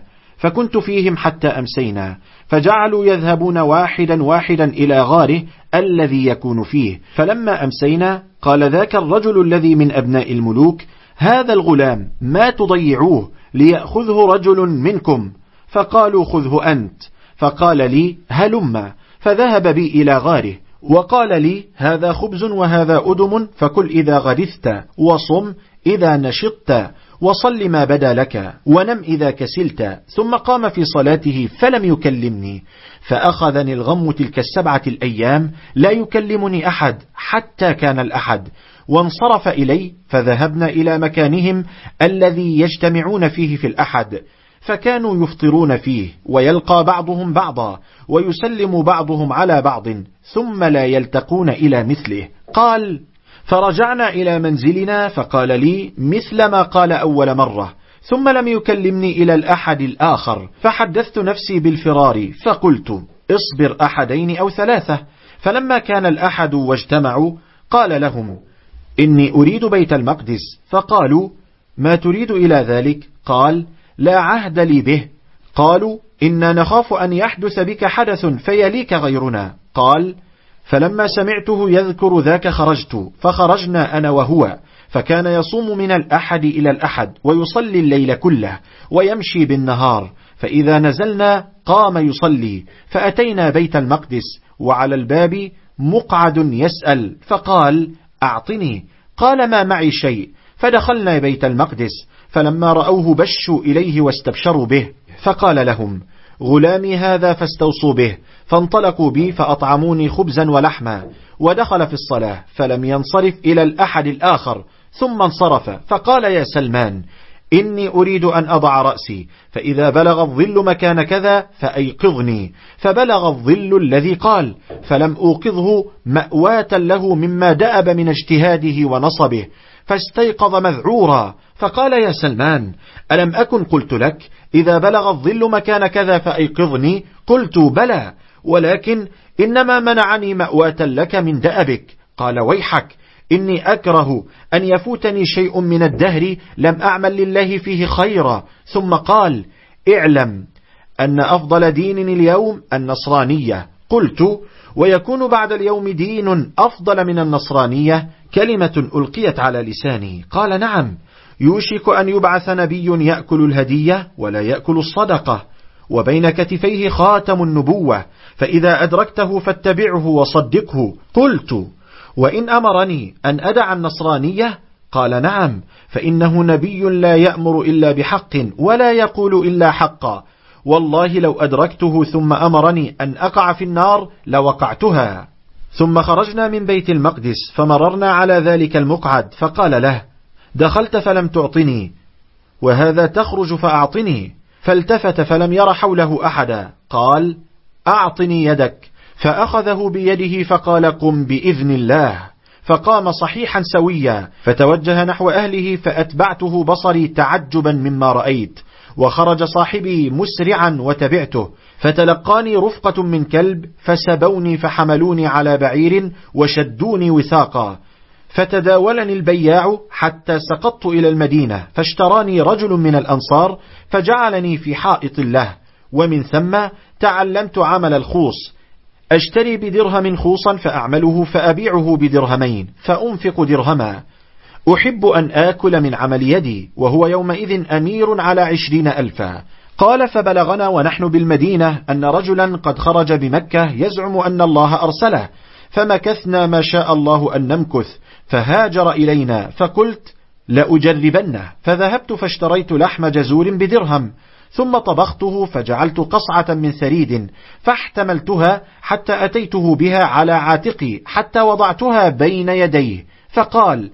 فكنت فيهم حتى أمسينا، فجعلوا يذهبون واحدا واحدا إلى غاره الذي يكون فيه. فلما أمسينا قال ذاك الرجل الذي من أبناء الملوك: هذا الغلام ما تضيعوه ليأخذه رجل منكم؟ فقالوا: خذه أنت. فقال لي: هلم. فذهب بي إلى غاره، وقال لي: هذا خبز وهذا أدم، فكل إذا غدثت، وصم إذا نشطت، وصل ما بدا لك، ونم إذا كسلت. ثم قام في صلاته فلم يكلمني، فأخذني الغم تلك 7 الأيام لا يكلمني أحد حتى كان الأحد. وانصرف إلي، فذهبنا إلى مكانهم الذي يجتمعون فيه في الأحد، فكانوا يفطرون فيه، ويلقى بعضهم بعضا، ويسلم بعضهم على بعض، ثم لا يلتقون إلى مثله. قال: فرجعنا إلى منزلنا، فقال لي مثل ما قال أول مرة، ثم لم يكلمني إلى الأحد الآخر. فحدثت نفسي بالفرار، فقلت: اصبر 2 أو 3. فلما كان الأحد واجتمعوا قال لهم: إني أريد بيت المقدس. فقالوا: ما تريد إلى ذلك؟ قال: لا عهد لي به. قالوا: إنا نخاف أن يحدث بك حدث فيليك غيرنا. قال: فلما سمعته يذكر ذاك خرجت، فخرجنا أنا وهو، فكان يصوم من الأحد إلى الأحد، ويصلي الليل كله، ويمشي بالنهار، فإذا نزلنا قام يصلي. فأتينا بيت المقدس، وعلى الباب مقعد يسأل، فقال: أعطني. قال: ما معي شيء. فدخلنا بيت المقدس، فلما رأوه بشوا إليه واستبشروا به، فقال لهم: غلامي هذا فاستوصوا به. فانطلقوا بي فأطعموني خبزا ولحما، ودخل في الصلاة، فلم ينصرف إلى الأحد الآخر، ثم انصرف، فقال: يا سلمان، إني أريد أن أضع رأسي، فإذا بلغ الظل مكان كذا فأيقظني. فبلغ الظل الذي قال، فلم أوقظه مأواة له مما دأب من اجتهاده ونصبه، فاستيقظ مذعورا، فقال: يا سلمان، ألم أكن قلت لك إذا بلغ الظل مكان كذا فأيقظني؟ قلت: بلى، ولكن إنما منعني مأواة لك من دأبك. قال: ويحك، إني أكره أن يفوتني شيء من الدهر لم أعمل لله فيه خيرا. ثم قال: اعلم أن أفضل دين اليوم النصرانية. قلت: ويكون بعد اليوم دين أفضل من النصرانية؟ كلمة ألقيت على لساني. قال: نعم، يوشك أن يبعث نبي يأكل الهدية ولا يأكل الصدقة، وبين كتفيه خاتم النبوة، فإذا أدركته فاتبعه وصدقه. قلت: وإن أمرني أن أدع النصرانية؟ قال: نعم، فإنه نبي لا يأمر إلا بحق ولا يقول إلا حقا، والله لو أدركته ثم أمرني أن أقع في النار لوقعتها. ثم خرجنا من بيت المقدس، فمررنا على ذلك المقعد، فقال له: دخلت فلم تعطني، وهذا تخرج فأعطني. فالتفت فلم ير حوله أحدا. قال: أعطني يدك. فأخذه بيده فقال: قم بإذن الله. فقام صحيحا سويا، فتوجه نحو أهله، فأتبعته بصري تعجبا مما رأيت. وخرج صاحبي مسرعا وتبعته، فتلقاني رفقة من كلب، فسبوني فحملوني على بعير وشدوني وثاقا، فتداولني البياع حتى سقطت إلى المدينة، فاشتراني رجل من الأنصار فجعلني في حائط له، ومن ثم تعلمت عمل الخوص، أشتري بدرهم خوصا فأعمله فأبيعه بدرهمين فأنفق درهما. أحب أن آكل من عمل يدي، وهو يومئذ أمير على 20,000. قال: فبلغنا ونحن بالمدينة أن رجلا قد خرج بمكة يزعم أن الله أرسله، فمكثنا ما شاء الله أن نمكث، فهاجر إلينا، فقلت: لأجربنه. فذهبت فاشتريت لحم جزور بدرهم، ثم طبخته، فجعلت قصعة من ثريد، فاحتملتها حتى أتيته بها على عاتقي، حتى وضعتها بين يديه، فقال: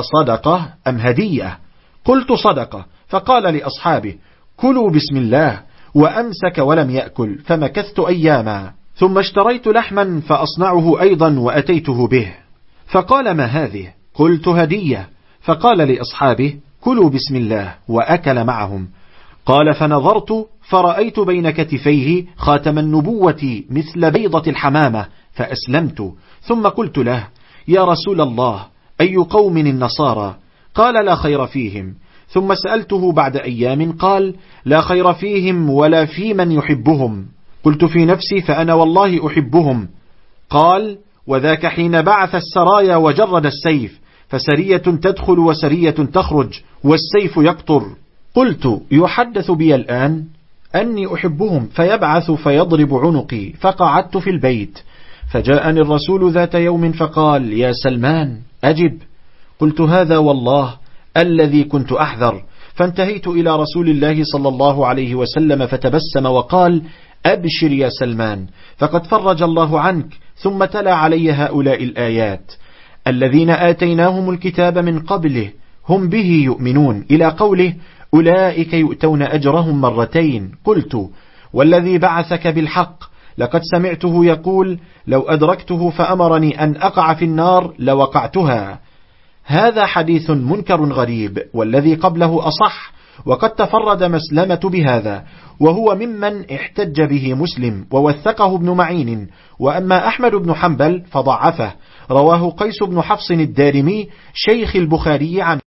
أصدقة أم هدية؟ قلت: صدقة. فقال لأصحابه: كلوا بسم الله، وأمسك ولم يأكل، فمكثت أياما، ثم اشتريت لحما فأصنعه أيضا وأتيته به، فقال: ما هذه؟ قلت: هدية. فقال لأصحابه: كلوا بسم الله، وأكل معهم. قال: فنظرت فرأيت بين كتفيه خاتم النبوة مثل بيضة الحمامة، فأسلمت. ثم قلت له: يا رسول الله، أي قوم النصارى؟ قال: لا خير فيهم، ثم سألته بعد أيام قال: لا خير فيهم ولا في من يحبهم. قلت في نفسي: فأنا والله أحبهم. قال: وذاك حين بعث السرايا وجرد السيف، فسرية تدخل وسرية تخرج والسيف يقطر. قلت: يحدث بي الآن أني أحبهم فيبعث فيضرب عنقي، فقعدت في البيت. فجاءني الرسول ذات يوم فقال: يا سلمان أجب. قلت: هذا والله الذي كنت أحذر. فانتهيت إلى رسول الله صلى الله عليه وسلم فتبسم وقال: أبشر يا سلمان، فقد فرج الله عنك. ثم تلا علي هؤلاء الآيات: الذين آتيناهم الكتاب من قبله هم به يؤمنون، إلى قوله: أولئك يؤتون أجرهم مرتين. قلت: والذي بعثك بالحق لقد سمعته يقول: لو أدركته فأمرني أن أقع في النار لوقعتها. هذا حديث منكر غريب، والذي قبله أصح، وقد تفرد مسلمة بهذا، وهو ممن احتج به مسلم ووثقه ابن معين. وأما أحمد بن حنبل فضعفه. رواه قيس بن حفص الدارمي شيخ البخاري عنه.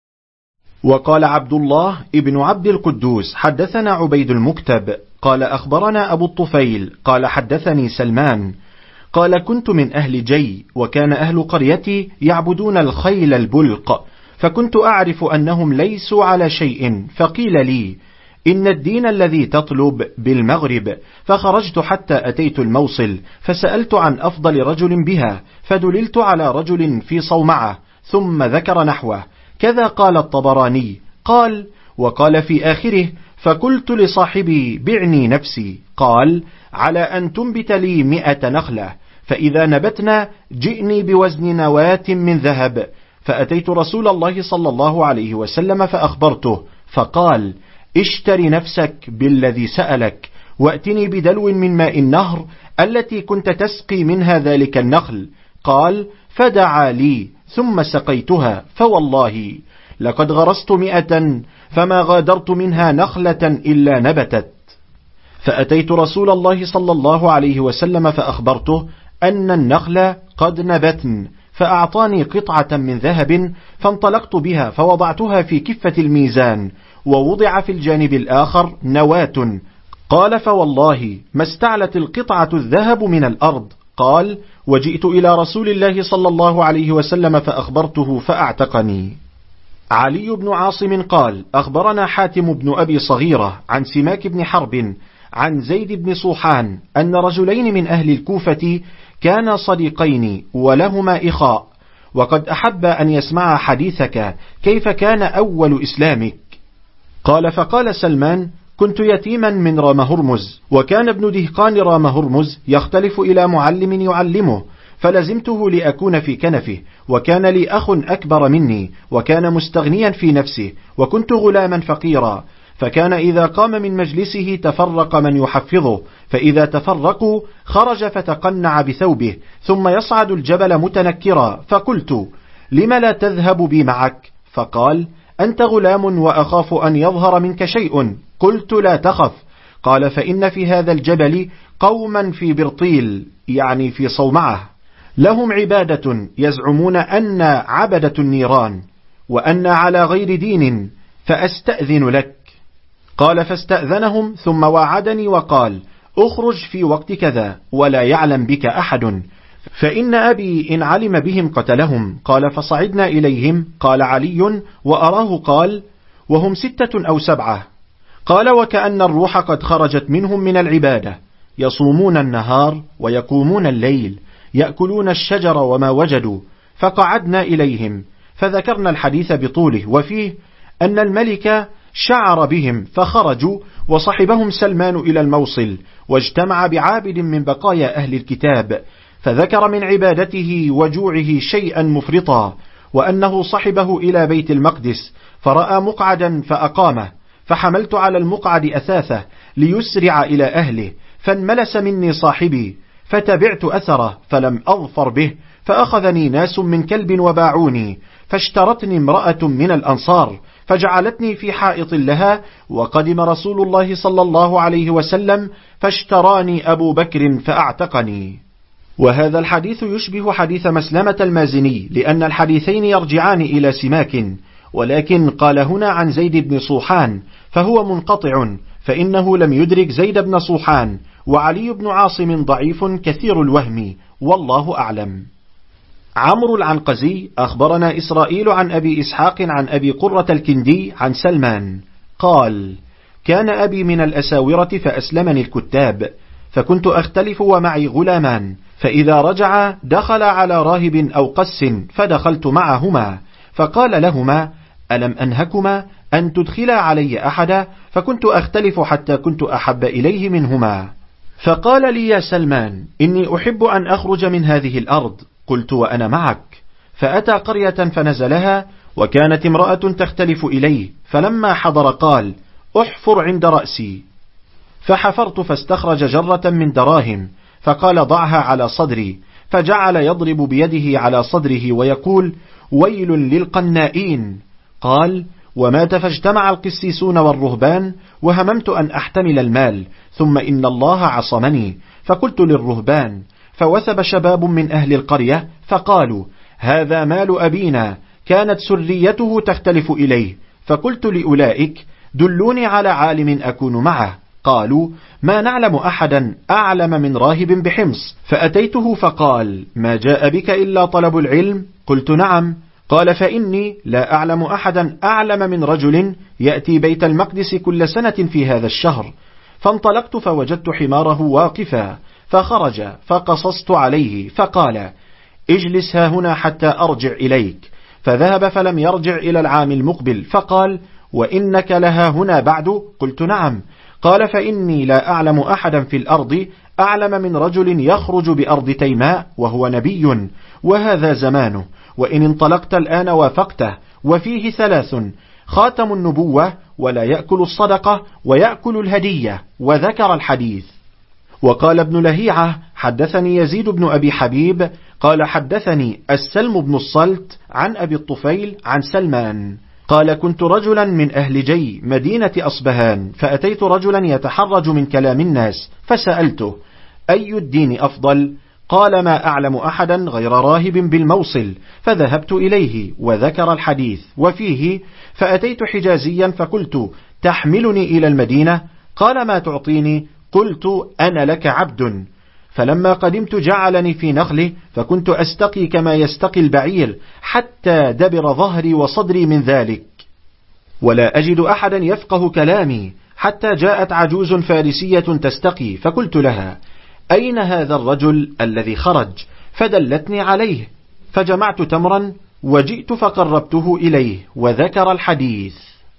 وقال عبد الله ابن عبد القدوس: حدثنا عبيد المكتب قال أخبرنا أبو الطفيل قال حدثني سلمان قال: كنت من أهل جي، وكان أهل قريتي يعبدون الخيل البلق، فكنت أعرف أنهم ليسوا على شيء، فقيل لي: إن الدين الذي تطلب بالمغرب. فخرجت حتى أتيت الموصل، فسألت عن أفضل رجل بها، فدللت على رجل في صومعة، ثم ذكر نحوه. كذا قال الطبراني. قال: وقال في آخره: فقلت لصاحبي: بعني نفسي. قال: على أن تنبت لي 100 نخلة، فإذا نبتنا جئني بوزن نواة من ذهب. فأتيت رسول الله صلى الله عليه وسلم فأخبرته، فقال: اشتري نفسك بالذي سألك، وأتني بدلو من ماء النهر التي كنت تسقي منها ذلك النخل. قال: فدعا لي، ثم سقيتها، فوالله لقد غرست 100 فما غادرت منها نخلة إلا نبتت. فأتيت رسول الله صلى الله عليه وسلم فأخبرته أن النخل قد نبتن، فأعطاني قطعة من ذهب، فانطلقت بها فوضعتها في كفة الميزان، ووضع في الجانب الآخر نواة. قال: فوالله ما استعلت القطعة الذهب من الأرض. قال: وجئت إلى رسول الله صلى الله عليه وسلم فأخبرته فأعتقني. علي بن عاصم قال: أخبرنا حاتم بن أبي صغيرة عن سماك بن حرب عن زيد بن صوحان أن رجلين من أهل الكوفة كانا صديقين ولهما إخاء، وقد أحب أن يسمع حديثك، كيف كان أول إسلامك؟ قال: فقال سلمان: كنت يتيما من رام هرمز، وكان ابن دهقان رام هرمز يختلف إلى معلم يعلمه، فلزمته لأكون في كنفه، وكان لي أخ أكبر مني، وكان مستغنيا في نفسه، وكنت غلاما فقيرا، فكان إذا قام من مجلسه تفرق من يحفظه، فإذا تفرقوا خرج فتقنع بثوبه، ثم يصعد الجبل متنكرا. فقلت: لم لا تذهب بي معك؟ فقال: أنت غلام وأخاف أن يظهر منك شيء. قلت: لا تخف. قال: فإن في هذا الجبل قوما في برطيل، يعني في صومعة، لهم عبادة يزعمون أن عبدة النيران، وأن على غير دين، فأستأذن لك. قال: فاستأذنهم، ثم وعدني وقال: اخرج في وقت كذا ولا يعلم بك أحد، فإن أبي إن علم بهم قتلهم. قال: فصعدنا إليهم. قال علي: وأراه قال: وهم 6 أو 7. قال: وكأن الروح قد خرجت منهم من العبادة، يصومون النهار ويقومون الليل، يأكلون الشجر وما وجدوا. فقعدنا إليهم فذكرنا الحديث بطوله، وفيه أن الملك شعر بهم فخرجوا، وصحبهم سلمان إلى الموصل، واجتمع بعابد من بقايا أهل الكتاب، فذكر من عبادته وجوعه شيئا مفرطا، وأنه صحبه إلى بيت المقدس فرأى مقعدا فأقامه، فحملت على المقعد أثاثه ليسرع إلى أهله، فانملس مني صاحبي، فتبعت أثره فلم أظفر به، فأخذني ناس من كلب وباعوني، فاشترتني امرأة من الأنصار فجعلتني في حائط لها، وقدم رسول الله صلى الله عليه وسلم فاشتراني أبو بكر فأعتقني. وهذا الحديث يشبه حديث مسلمة المازني، لأن الحديثين يرجعان إلى سماك، ولكن قال هنا عن زيد بن صوحان فهو منقطع، فإنه لم يدرك زيد بن صوحان، وعلي بن عاصم ضعيف كثير الوهم، والله أعلم. عمرو العنقزي أخبرنا إسرائيل عن أبي إسحاق عن أبي قرة الكندي عن سلمان قال: كان أبي من الأساورة فأسلمني الكتاب، فكنت أختلف ومعي غلامان، فإذا رجع دخل على راهب أو قس فدخلت معهما، فقال لهما: ألم أنهكما أن تدخلا علي أحدا؟ فكنت أختلف حتى كنت أحب إليه منهما. فقال لي: يا سلمان، إني أحب أن أخرج من هذه الأرض. قلت: وأنا معك. فأتى قرية فنزلها، وكانت امرأة تختلف إليه، فلما حضر قال: أحفر عند رأسي. فحفرت فاستخرج جرة من دراهم، فقال: ضعها على صدري، فجعل يضرب بيده على صدره ويقول: ويل للقنائين. قال: ومات فاجتمع القسيسون والرهبان، وهممت أن أحتمل المال، ثم إن الله عصمني، فقلت للرهبان، فوثب شباب من أهل القرية فقالوا: هذا مال أبينا، كانت سريته تختلف إليه. فقلت لأولئك: دلوني على عالم أكون معه. قالوا: ما نعلم أحدا أعلم من راهب بحمص. فأتيته فقال: ما جاء بك إلا طلب العلم؟ قلت: نعم. قال: فإني لا أعلم أحدا أعلم من رجل يأتي بيت المقدس كل سنة في هذا الشهر. فانطلقت فوجدت حماره واقفا، فخرج فقصصت عليه، فقال: اجلس ها هنا حتى أرجع إليك. فذهب فلم يرجع إلى العام المقبل، فقال: وإنك لها هنا بعد؟ قلت: نعم. قال: فإني لا أعلم أحدا في الأرض أعلم من رجل يخرج بأرض تيماء وهو نبي، وهذا زمانه، وإن انطلقت الآن وافقته، وفيه 3: خاتم النبوة، ولا يأكل الصدقة، ويأكل الهدية. وذكر الحديث. وقال ابن لهيعة: حدثني يزيد بن أبي حبيب قال: حدثني السلم بن الصلت عن أبي الطفيل عن سلمان قال: كنت رجلا من أهل جي مدينة أصبهان، فأتيت رجلا يتحرج من كلام الناس، فسألته: أي الدين أفضل؟ قال: ما أعلم أحدا غير راهب بالموصل. فذهبت إليه، وذكر الحديث. وفيه: فأتيت حجازيا فقلت: تحملني إلى المدينة؟ قال: ما تعطيني؟ قلت: أنا لك عبد. فلما قدمت جعلني في نخله، فكنت أستقي كما يستقي البعير، حتى دبر ظهري وصدري من ذلك، ولا أجد أحدا يفقه كلامي، حتى جاءت عجوز فارسية تستقي، فقلت لها: أين هذا الرجل الذي خرج؟ فدلتني عليه، فجمعت تمرا وجئت فقربته إليه، وذكر الحديث.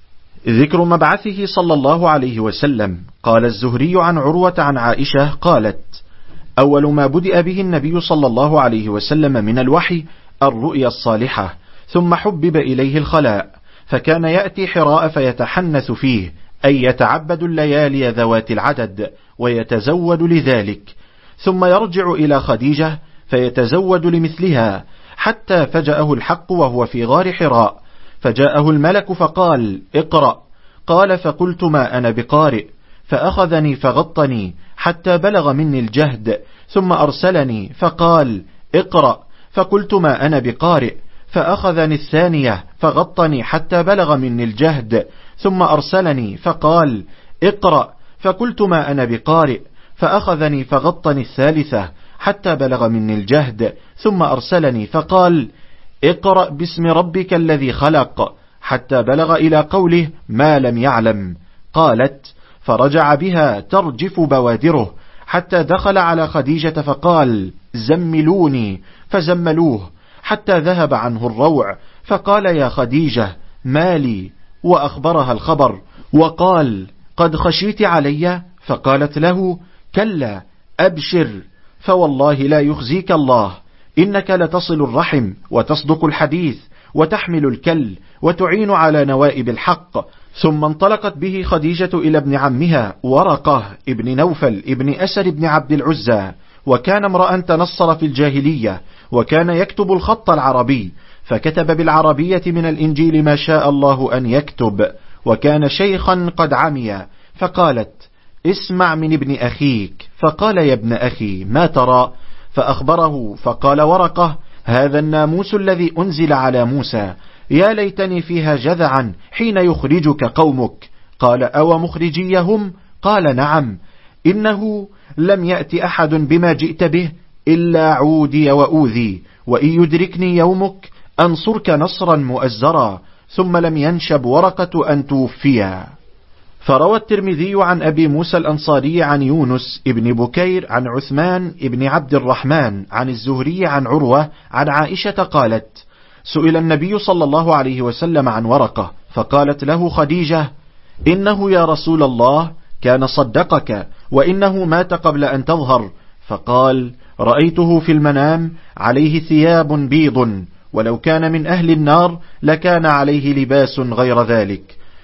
ذكر مبعثه صلى الله عليه وسلم. قال الزهري عن عروة عن عائشة قالت: أول ما بدأ به النبي صلى الله عليه وسلم من الوحي الرؤيا الصالحة، ثم حبب إليه الخلاء، فكان يأتي حراء فيتحنث فيه، أي يتعبد الليالي ذوات العدد، ويتزود لذلك، ثم يرجع إلى خديجة فيتزود لمثلها، حتى فجأه الحق وهو في غار حراء، فجاءه الملك فقال: اقرأ. قال: فقلت: ما أنا بقارئ. فأخذني فغطني حتى بلغ مني الجهد، ثم أرسلني فقال: اقرأ. فقلت: ما أنا بقارئ. فأخذني الثانية فغطني حتى بلغ مني الجهد، ثم أرسلني فقال: اقرأ. فقلت: ما أنا بقارئ. فأخذني فغطني الثالثة حتى بلغ مني الجهد، ثم أرسلني فقال: اقرأ باسم ربك الذي خلق، حتى بلغ إلى قوله: ما لم يعلم. قالت: فرجع بها ترجف بوادره، حتى دخل على خديجة فقال: زملوني، فزملوه حتى ذهب عنه الروع، فقال: يا خديجة ما لي؟ وأخبرها الخبر، وقال: قد خشيت علي؟ فقالت له: كلا، أبشر، فوالله لا يخزيك الله، إنك لتصل الرحم، وتصدق الحديث، وتحمل الكل، وتعين على نوائب الحق. ثم انطلقت به خديجة إلى ابن عمها ورقة ابن نوفل ابن أسد ابن عبد العزى، وكان امرأ تنصر في الجاهلية، وكان يكتب الخط العربي، فكتب بالعربية من الإنجيل ما شاء الله أن يكتب، وكان شيخا قد عمي. فقالت: اسمع من ابن أخيك. فقال: يا ابن أخي ما ترى؟ فأخبره، فقال ورقة: هذا الناموس الذي أنزل على موسى، يا ليتني فيها جذعا حين يخرجك قومك. قال أو مخرجيهم؟ قال نعم. إنه لم يأت أحد بما جئت به إلا عودي وأوذي، وإن يدركني يومك أنصرك نصرا مؤزرا. ثم لم ينشب ورقة أن توفيا. فروى الترمذي عن أبي موسى الأنصاري عن يونس ابن بكير عن عثمان ابن عبد الرحمن عن الزهري عن عروة عن عائشة قالت: سئل النبي صلى الله عليه وسلم عن ورقة، فقالت له خديجة: إنه يا رسول الله كان صدقك، وإنه مات قبل أن تظهر. فقال: رأيته في المنام عليه ثياب بيض، ولو كان من أهل النار لكان عليه لباس غير ذلك.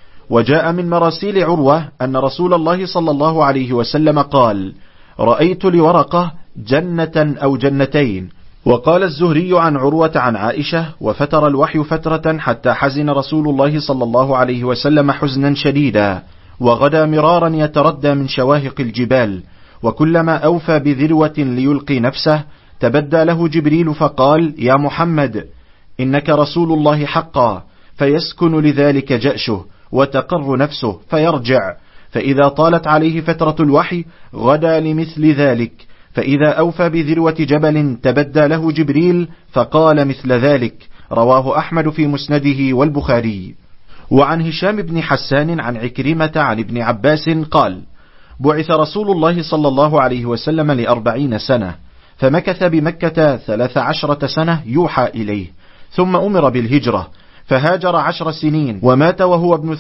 وجاء من مراسيل عروة أن رسول الله صلى الله عليه وسلم قال: رأيت لورقة جنة أو جنتين. وقال الزهري عن عروة عن عائشة: وفتر الوحي فترة حتى حزن رسول الله صلى الله عليه وسلم حزنا شديدا، وغدا مرارا يتردى من شواهق الجبال، وكلما أوفى بذروة ليلقي نفسه تبدى له جبريل فقال: يا محمد إنك رسول الله حقا، فيسكن لذلك جأشه وتقر نفسه فيرجع، فإذا طالت عليه فترة الوحي غدا لمثل ذلك، فإذا أوفى بذروة جبل تبدى له جبريل فقال مثل ذلك. رواه أحمد في مسنده والبخاري. وعن هشام بن حسان عن عكرمة عن ابن عباس قال: بعث رسول الله صلى الله عليه وسلم ل40 سنة، فمكث بمكة 13 سنة يوحى إليه، ثم أمر بالهجرة، فهاجر 10 سنين، ومات وهو ابن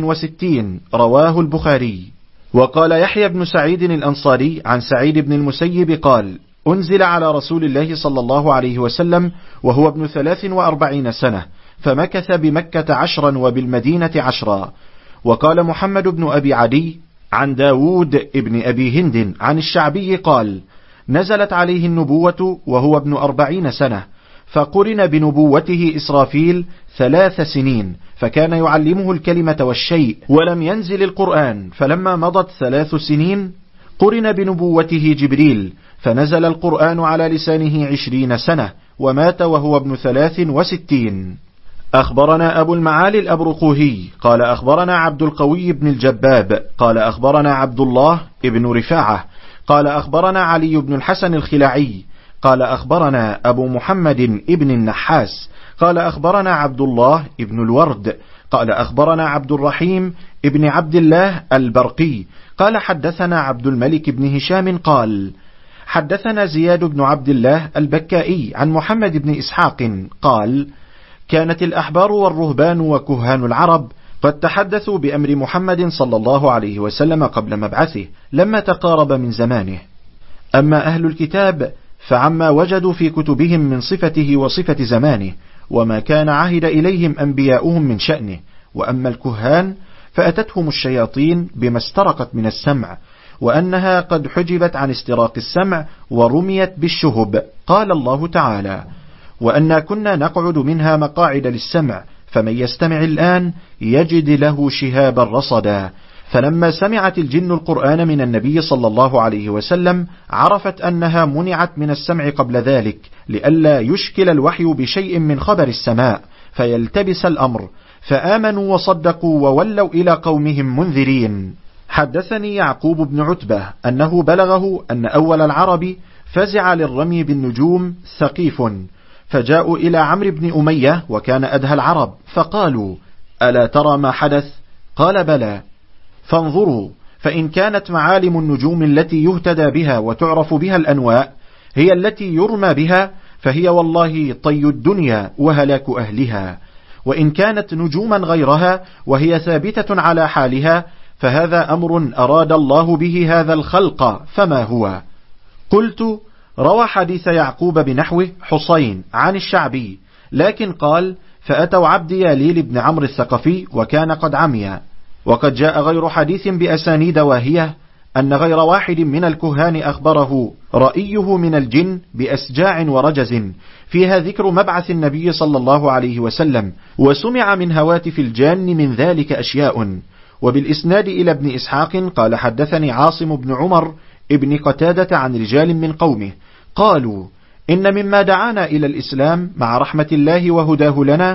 63. رواه البخاري. وقال يحيى بن سعيد الأنصاري عن سعيد بن المسيب قال: أنزل على رسول الله صلى الله عليه وسلم وهو ابن 43 سنة، فمكث بمكة 10 وبالمدينة 10. وقال محمد بن أبي عدي عن داود ابن أبي هند عن الشعبي قال: نزلت عليه النبوة وهو ابن 40 سنة، فقرن بنبوته إسرافيل 3 سنين، فكان يعلمه الكلمة والشيء، ولم ينزل القرآن. فلما مضت 3 سنين قرن بنبوته جبريل، فنزل القرآن على لسانه 20 سنة، ومات وهو ابن 63. أخبرنا أبو المعالي الأبرقوهي قال أخبرنا عبد القوي بن الجباب قال أخبرنا عبد الله ابن رفاعة قال أخبرنا علي بن الحسن الخلاعي قال أخبرنا أبو محمد ابن النحاس قال أخبرنا عبد الله ابن الورد قال أخبرنا عبد الرحيم ابن عبد الله البرقي قال حدثنا عبد الملك بن هشام قال حدثنا زياد بن عبد الله البكائي عن محمد بن إسحاق قال: كانت الأحبار والرهبان وكهان العرب قد تحدثوا بأمر محمد صلى الله عليه وسلم قبل مبعثه لما تقارب من زمانه. أما أهل الكتاب فعما وجدوا في كتبهم من صفته وصفة زمانه، وما كان عهد إليهم أنبياؤهم من شأنه. وأما الكهان فأتتهم الشياطين بما استرقت من السمع، وأنها قد حجبت عن استراق السمع ورميت بالشهب. قال الله تعالى: وأنا كنا نقعد منها مقاعد للسمع، فمن يستمع الآن يجد له شهابا رصدا. فلما سمعت الجن القرآن من النبي صلى الله عليه وسلم عرفت أنها منعت من السمع قبل ذلك، لئلا يشكل الوحي بشيء من خبر السماء فيلتبس الأمر، فآمنوا وصدقوا وولوا إلى قومهم منذرين. حدثني يعقوب بن عتبة أنه بلغه أن أول العرب فزع للرمي بالنجوم ثقيف، فجاءوا إلى عمرو بن أمية وكان أدهى العرب، فقالوا: ألا ترى ما حدث؟ قال: بلى، فانظروا، فإن كانت معالم النجوم التي يهتدى بها وتعرف بها الأنواء هي التي يرمى بها، فهي والله طي الدنيا وهلاك أهلها، وإن كانت نجوما غيرها وهي ثابتة على حالها فهذا أمر أراد الله به هذا الخلق، فما هو؟ قلت: روى حديث يعقوب بنحوه حسين عن الشعبي، لكن قال: فأتوا عبد ياليل بن عمرو الثقفي وكان قد عمي. وقد جاء غير حديث بأسانيد واهية أن غير واحد من الكهان أخبره رأيه من الجن بأسجاع ورجز، فيها ذكر مبعث النبي صلى الله عليه وسلم، وسمع من هواتف الجان من ذلك أشياء. وبالإسناد إلى ابن إسحاق قال حدثني عاصم بن عمر ابن قتادة عن رجال من قومه قالوا: إن مما دعانا إلى الإسلام مع رحمة الله وهداه لنا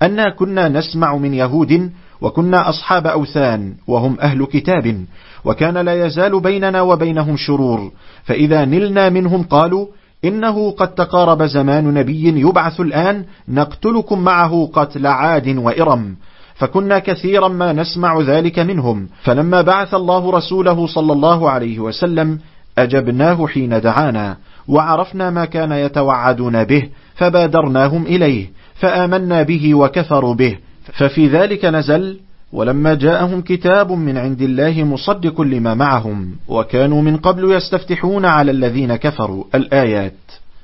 أنا كنا نسمع من يهود وكنا أصحاب أوثان وهم أهل كتاب، وكان لا يزال بيننا وبينهم شرور، فإذا نلنا منهم قالوا إنه قد تقارب زمان نبي يبعث الآن نقتلكم معه قتل عاد وإرم، فكنا كثيرا ما نسمع ذلك منهم، فلما بعث الله رسوله صلى الله عليه وسلم أجبناه حين دعانا، وعرفنا ما كان يتوعدون به فبادرناهم إليه، فآمنا به وكفروا به، ففي ذلك نزل: ولما جاءهم كتاب من عند الله مصدق لما معهم وكانوا من قبل يستفتحون على الذين كفروا. الآيات.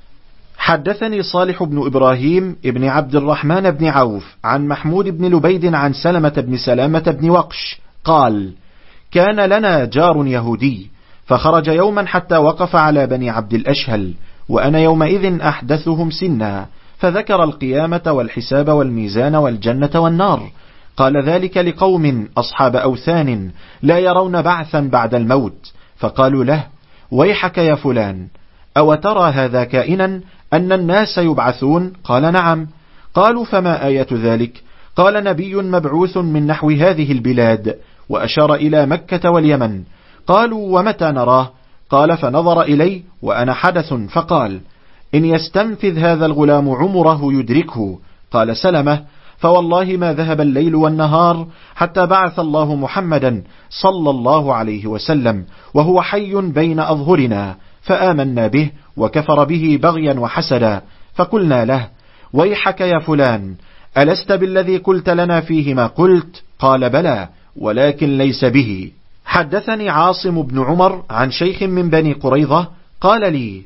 حدثني صالح بن إبراهيم ابن عبد الرحمن بن عوف عن محمود بن لبيد عن سلمة بن سلامة بن وقش قال: كان لنا جار يهودي، فخرج يوما حتى وقف على بني عبد الأشهل، وأنا يومئذ أحدثهم سنا، فذكر القيامة والحساب والميزان والجنة والنار. قال ذلك لقوم أصحاب أوثان لا يرون بعثا بعد الموت، فقالوا له: ويحك يا فلان، أو ترى هذا كائنا أن الناس يبعثون؟ قال: نعم. قالوا: فما آية ذلك؟ قال: نبي مبعوث من نحو هذه البلاد، وأشار إلى مكة واليمن. قالوا: ومتى نراه؟ قال: فنظر إلي وأنا حدث فقال: إن يستنفذ هذا الغلام عمره يدركه. قال سلمة: فوالله ما ذهب الليل والنهار حتى بعث الله محمدا صلى الله عليه وسلم وهو حي بين أظهرنا، فآمنا به وكفر به بغيا وحسدا، فقلنا له: ويحك يا فلان، ألست بالذي قلت لنا فيه ما قلت؟ قال: بلى، ولكن ليس به. حدثني عاصم بن عمر عن شيخ من بني قريظة قال لي: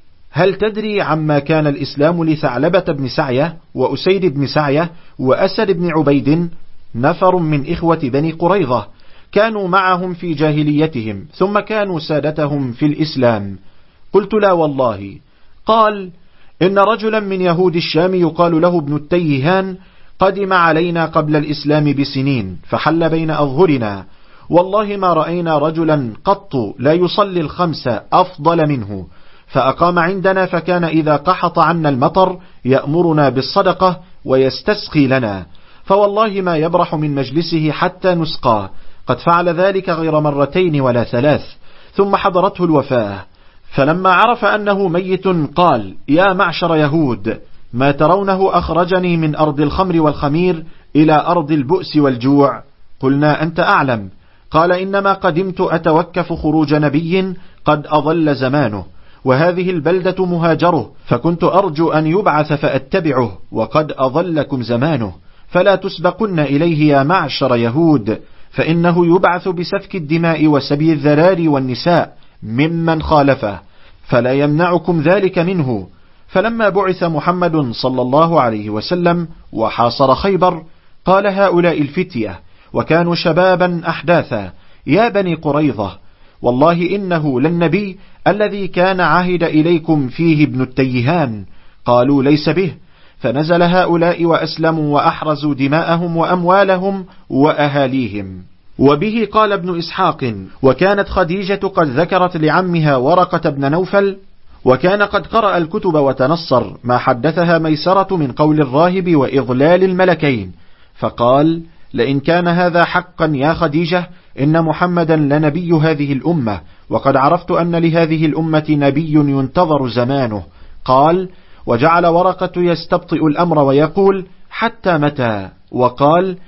هل تدري عما كان الإسلام لثعلبة بن سعية وأسيد بن سعية وأسد بن عبيد، نفر من إخوة بني قريظة كانوا معهم في جاهليتهم ثم كانوا سادتهم في الإسلام؟ قلت: لا والله. قال: إن رجلا من يهود الشام يقال له ابن التيهان قدم علينا قبل الإسلام بسنين، فحل بين أظهرنا، والله ما رأينا رجلا قط لا يصلي الخمس أفضل منه، فأقام عندنا، فكان إذا قحط عنا المطر يأمرنا بالصدقة ويستسقي لنا، فوالله ما يبرح من مجلسه حتى نسقاه، قد فعل ذلك غير مرتين ولا ثلاث. ثم حضرته الوفاة، فلما عرف أنه ميت قال: يا معشر يهود، ما ترونه أخرجني من أرض الخمر والخمير إلى أرض البؤس والجوع؟ قلنا: أنت أعلم. قال: إنما قدمت أتوكف خروج نبي قد أضل زمانه، وهذه البلدة مهاجره، فكنت أرجو أن يبعث فأتبعه، وقد أضلكم زمانه، فلا تسبقن إليه يا معشر يهود، فإنه يبعث بسفك الدماء وسبي الذرار والنساء ممن خالفه، فلا يمنعكم ذلك منه. فلما بعث محمد صلى الله عليه وسلم وحاصر خيبر، قال هؤلاء الفتية وكانوا شبابا أحداثا: يا بني قريظة، والله إنه للنبي الذي كان عهد إليكم فيه ابن التيهان. قالوا: ليس به. فنزل هؤلاء وأسلموا وأحرزوا دماءهم وأموالهم وأهاليهم. وبه قال ابن إسحاق: وكانت خديجة قد ذكرت لعمها ورقة بن نوفل، وكان قد قرأ الكتب وتنصر ما حدثها ميسرة من قول الراهب وإضلال الملكين، فقال: لئن كان هذا حقا يا خديجة إن محمدا لنبي هذه الأمة، وقد عرفت أن لهذه الأمة نبي ينتظر زمانه. قال: وجعل ورقة يستبطئ الأمر ويقول: حتى متى؟ وقال: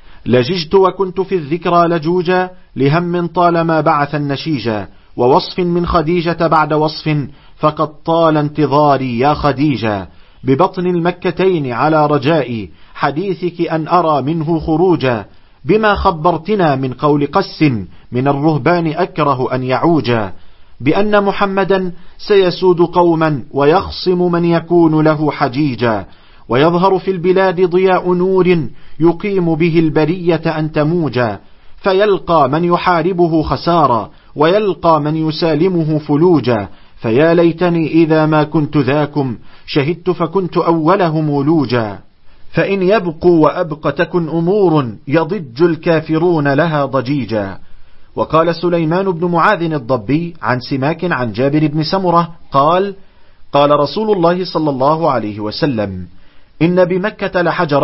لججت وكنت في الذكرى لجوجا، لهم طالما بعث النشيجا، ووصف من خديجة بعد وصف، فقد طال انتظاري يا خديجة، ببطن المكتين على رجائي حديثك أن أرى منه خروجا، بما خبرتنا من قول قس من الرهبان أكره أن يعوجا، بأن محمدا سيسود قوما ويخصم من يكون له حجيجا، ويظهر في البلاد ضياء نور يقيم به البرية أن تموجا، فيلقى من يحاربه خسارا ويلقى من يسالمه فلوجا، فيا ليتني إذا ما كنت ذاكم شهدت فكنت أولهم ولوجا، فإن يبقوا وأبق تكن أمور يضج الكافرون لها ضجيجا. وقال سليمان بن معاذ الضبي عن سماك عن جابر بن سمرة قال: قال رسول الله صلى الله عليه وسلم: إن بمكة لحجرا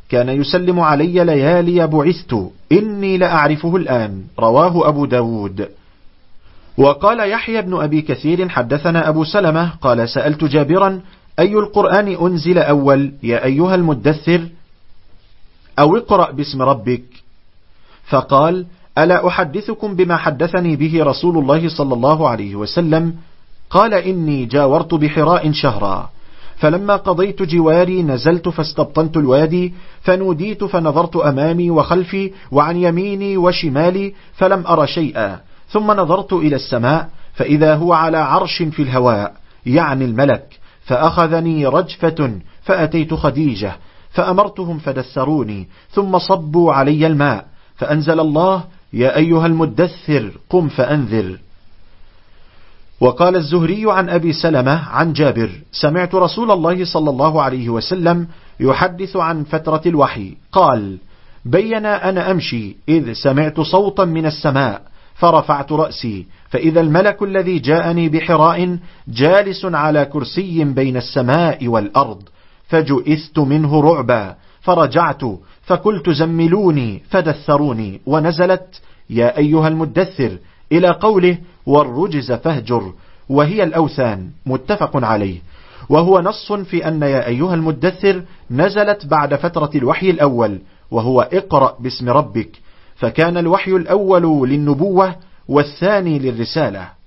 كان يسلم علي ليالي بعثت إني لأعرفه الآن. رواه أبو داود. وقال يحيى بن أبي كثير حدثنا أبو سلمة قال سألت جابرا أي القرآن أنزل أول يا أيها المدثر أو اقرأ باسم ربك؟ فقال ألا أحدثكم بما حدثني به رسول الله صلى الله عليه وسلم؟ قال إني جاورت بحراء شهرا، فلما قضيت جواري نزلت فاستبطنت الوادي، فنوديت فنظرت أمامي وخلفي وعن يميني وشمالي فلم أر شيئا، ثم نظرت إلى السماء فإذا هو على عرش في الهواء يعني الملك، فأخذني رجفة فأتيت خديجة فأمرتهم فدثروني، ثم صبوا علي الماء، فأنزل الله يا أيها المدثر قم فأنذر. وقال الزهري عن أبي سلمة عن جابر سمعت رسول الله صلى الله عليه وسلم يحدث عن فترة الوحي قال بين أنا أمشي إذ سمعت صوتا من السماء فرفعت رأسي فإذا الملك الذي جاءني بحراء جالس على كرسي بين السماء والأرض، فجئثت منه رعبا فرجعت فقلت زملوني فدثروني، ونزلت يا أيها المدثر إلى قوله والرجز فاهجر، وهي الأوثان، متفق عليه. وهو نص في أن يا أيها المدثر نزلت بعد فترة الوحي الأول وهو اقرأ باسم ربك، فكان الوحي الأول للنبوة والثاني للرسالة.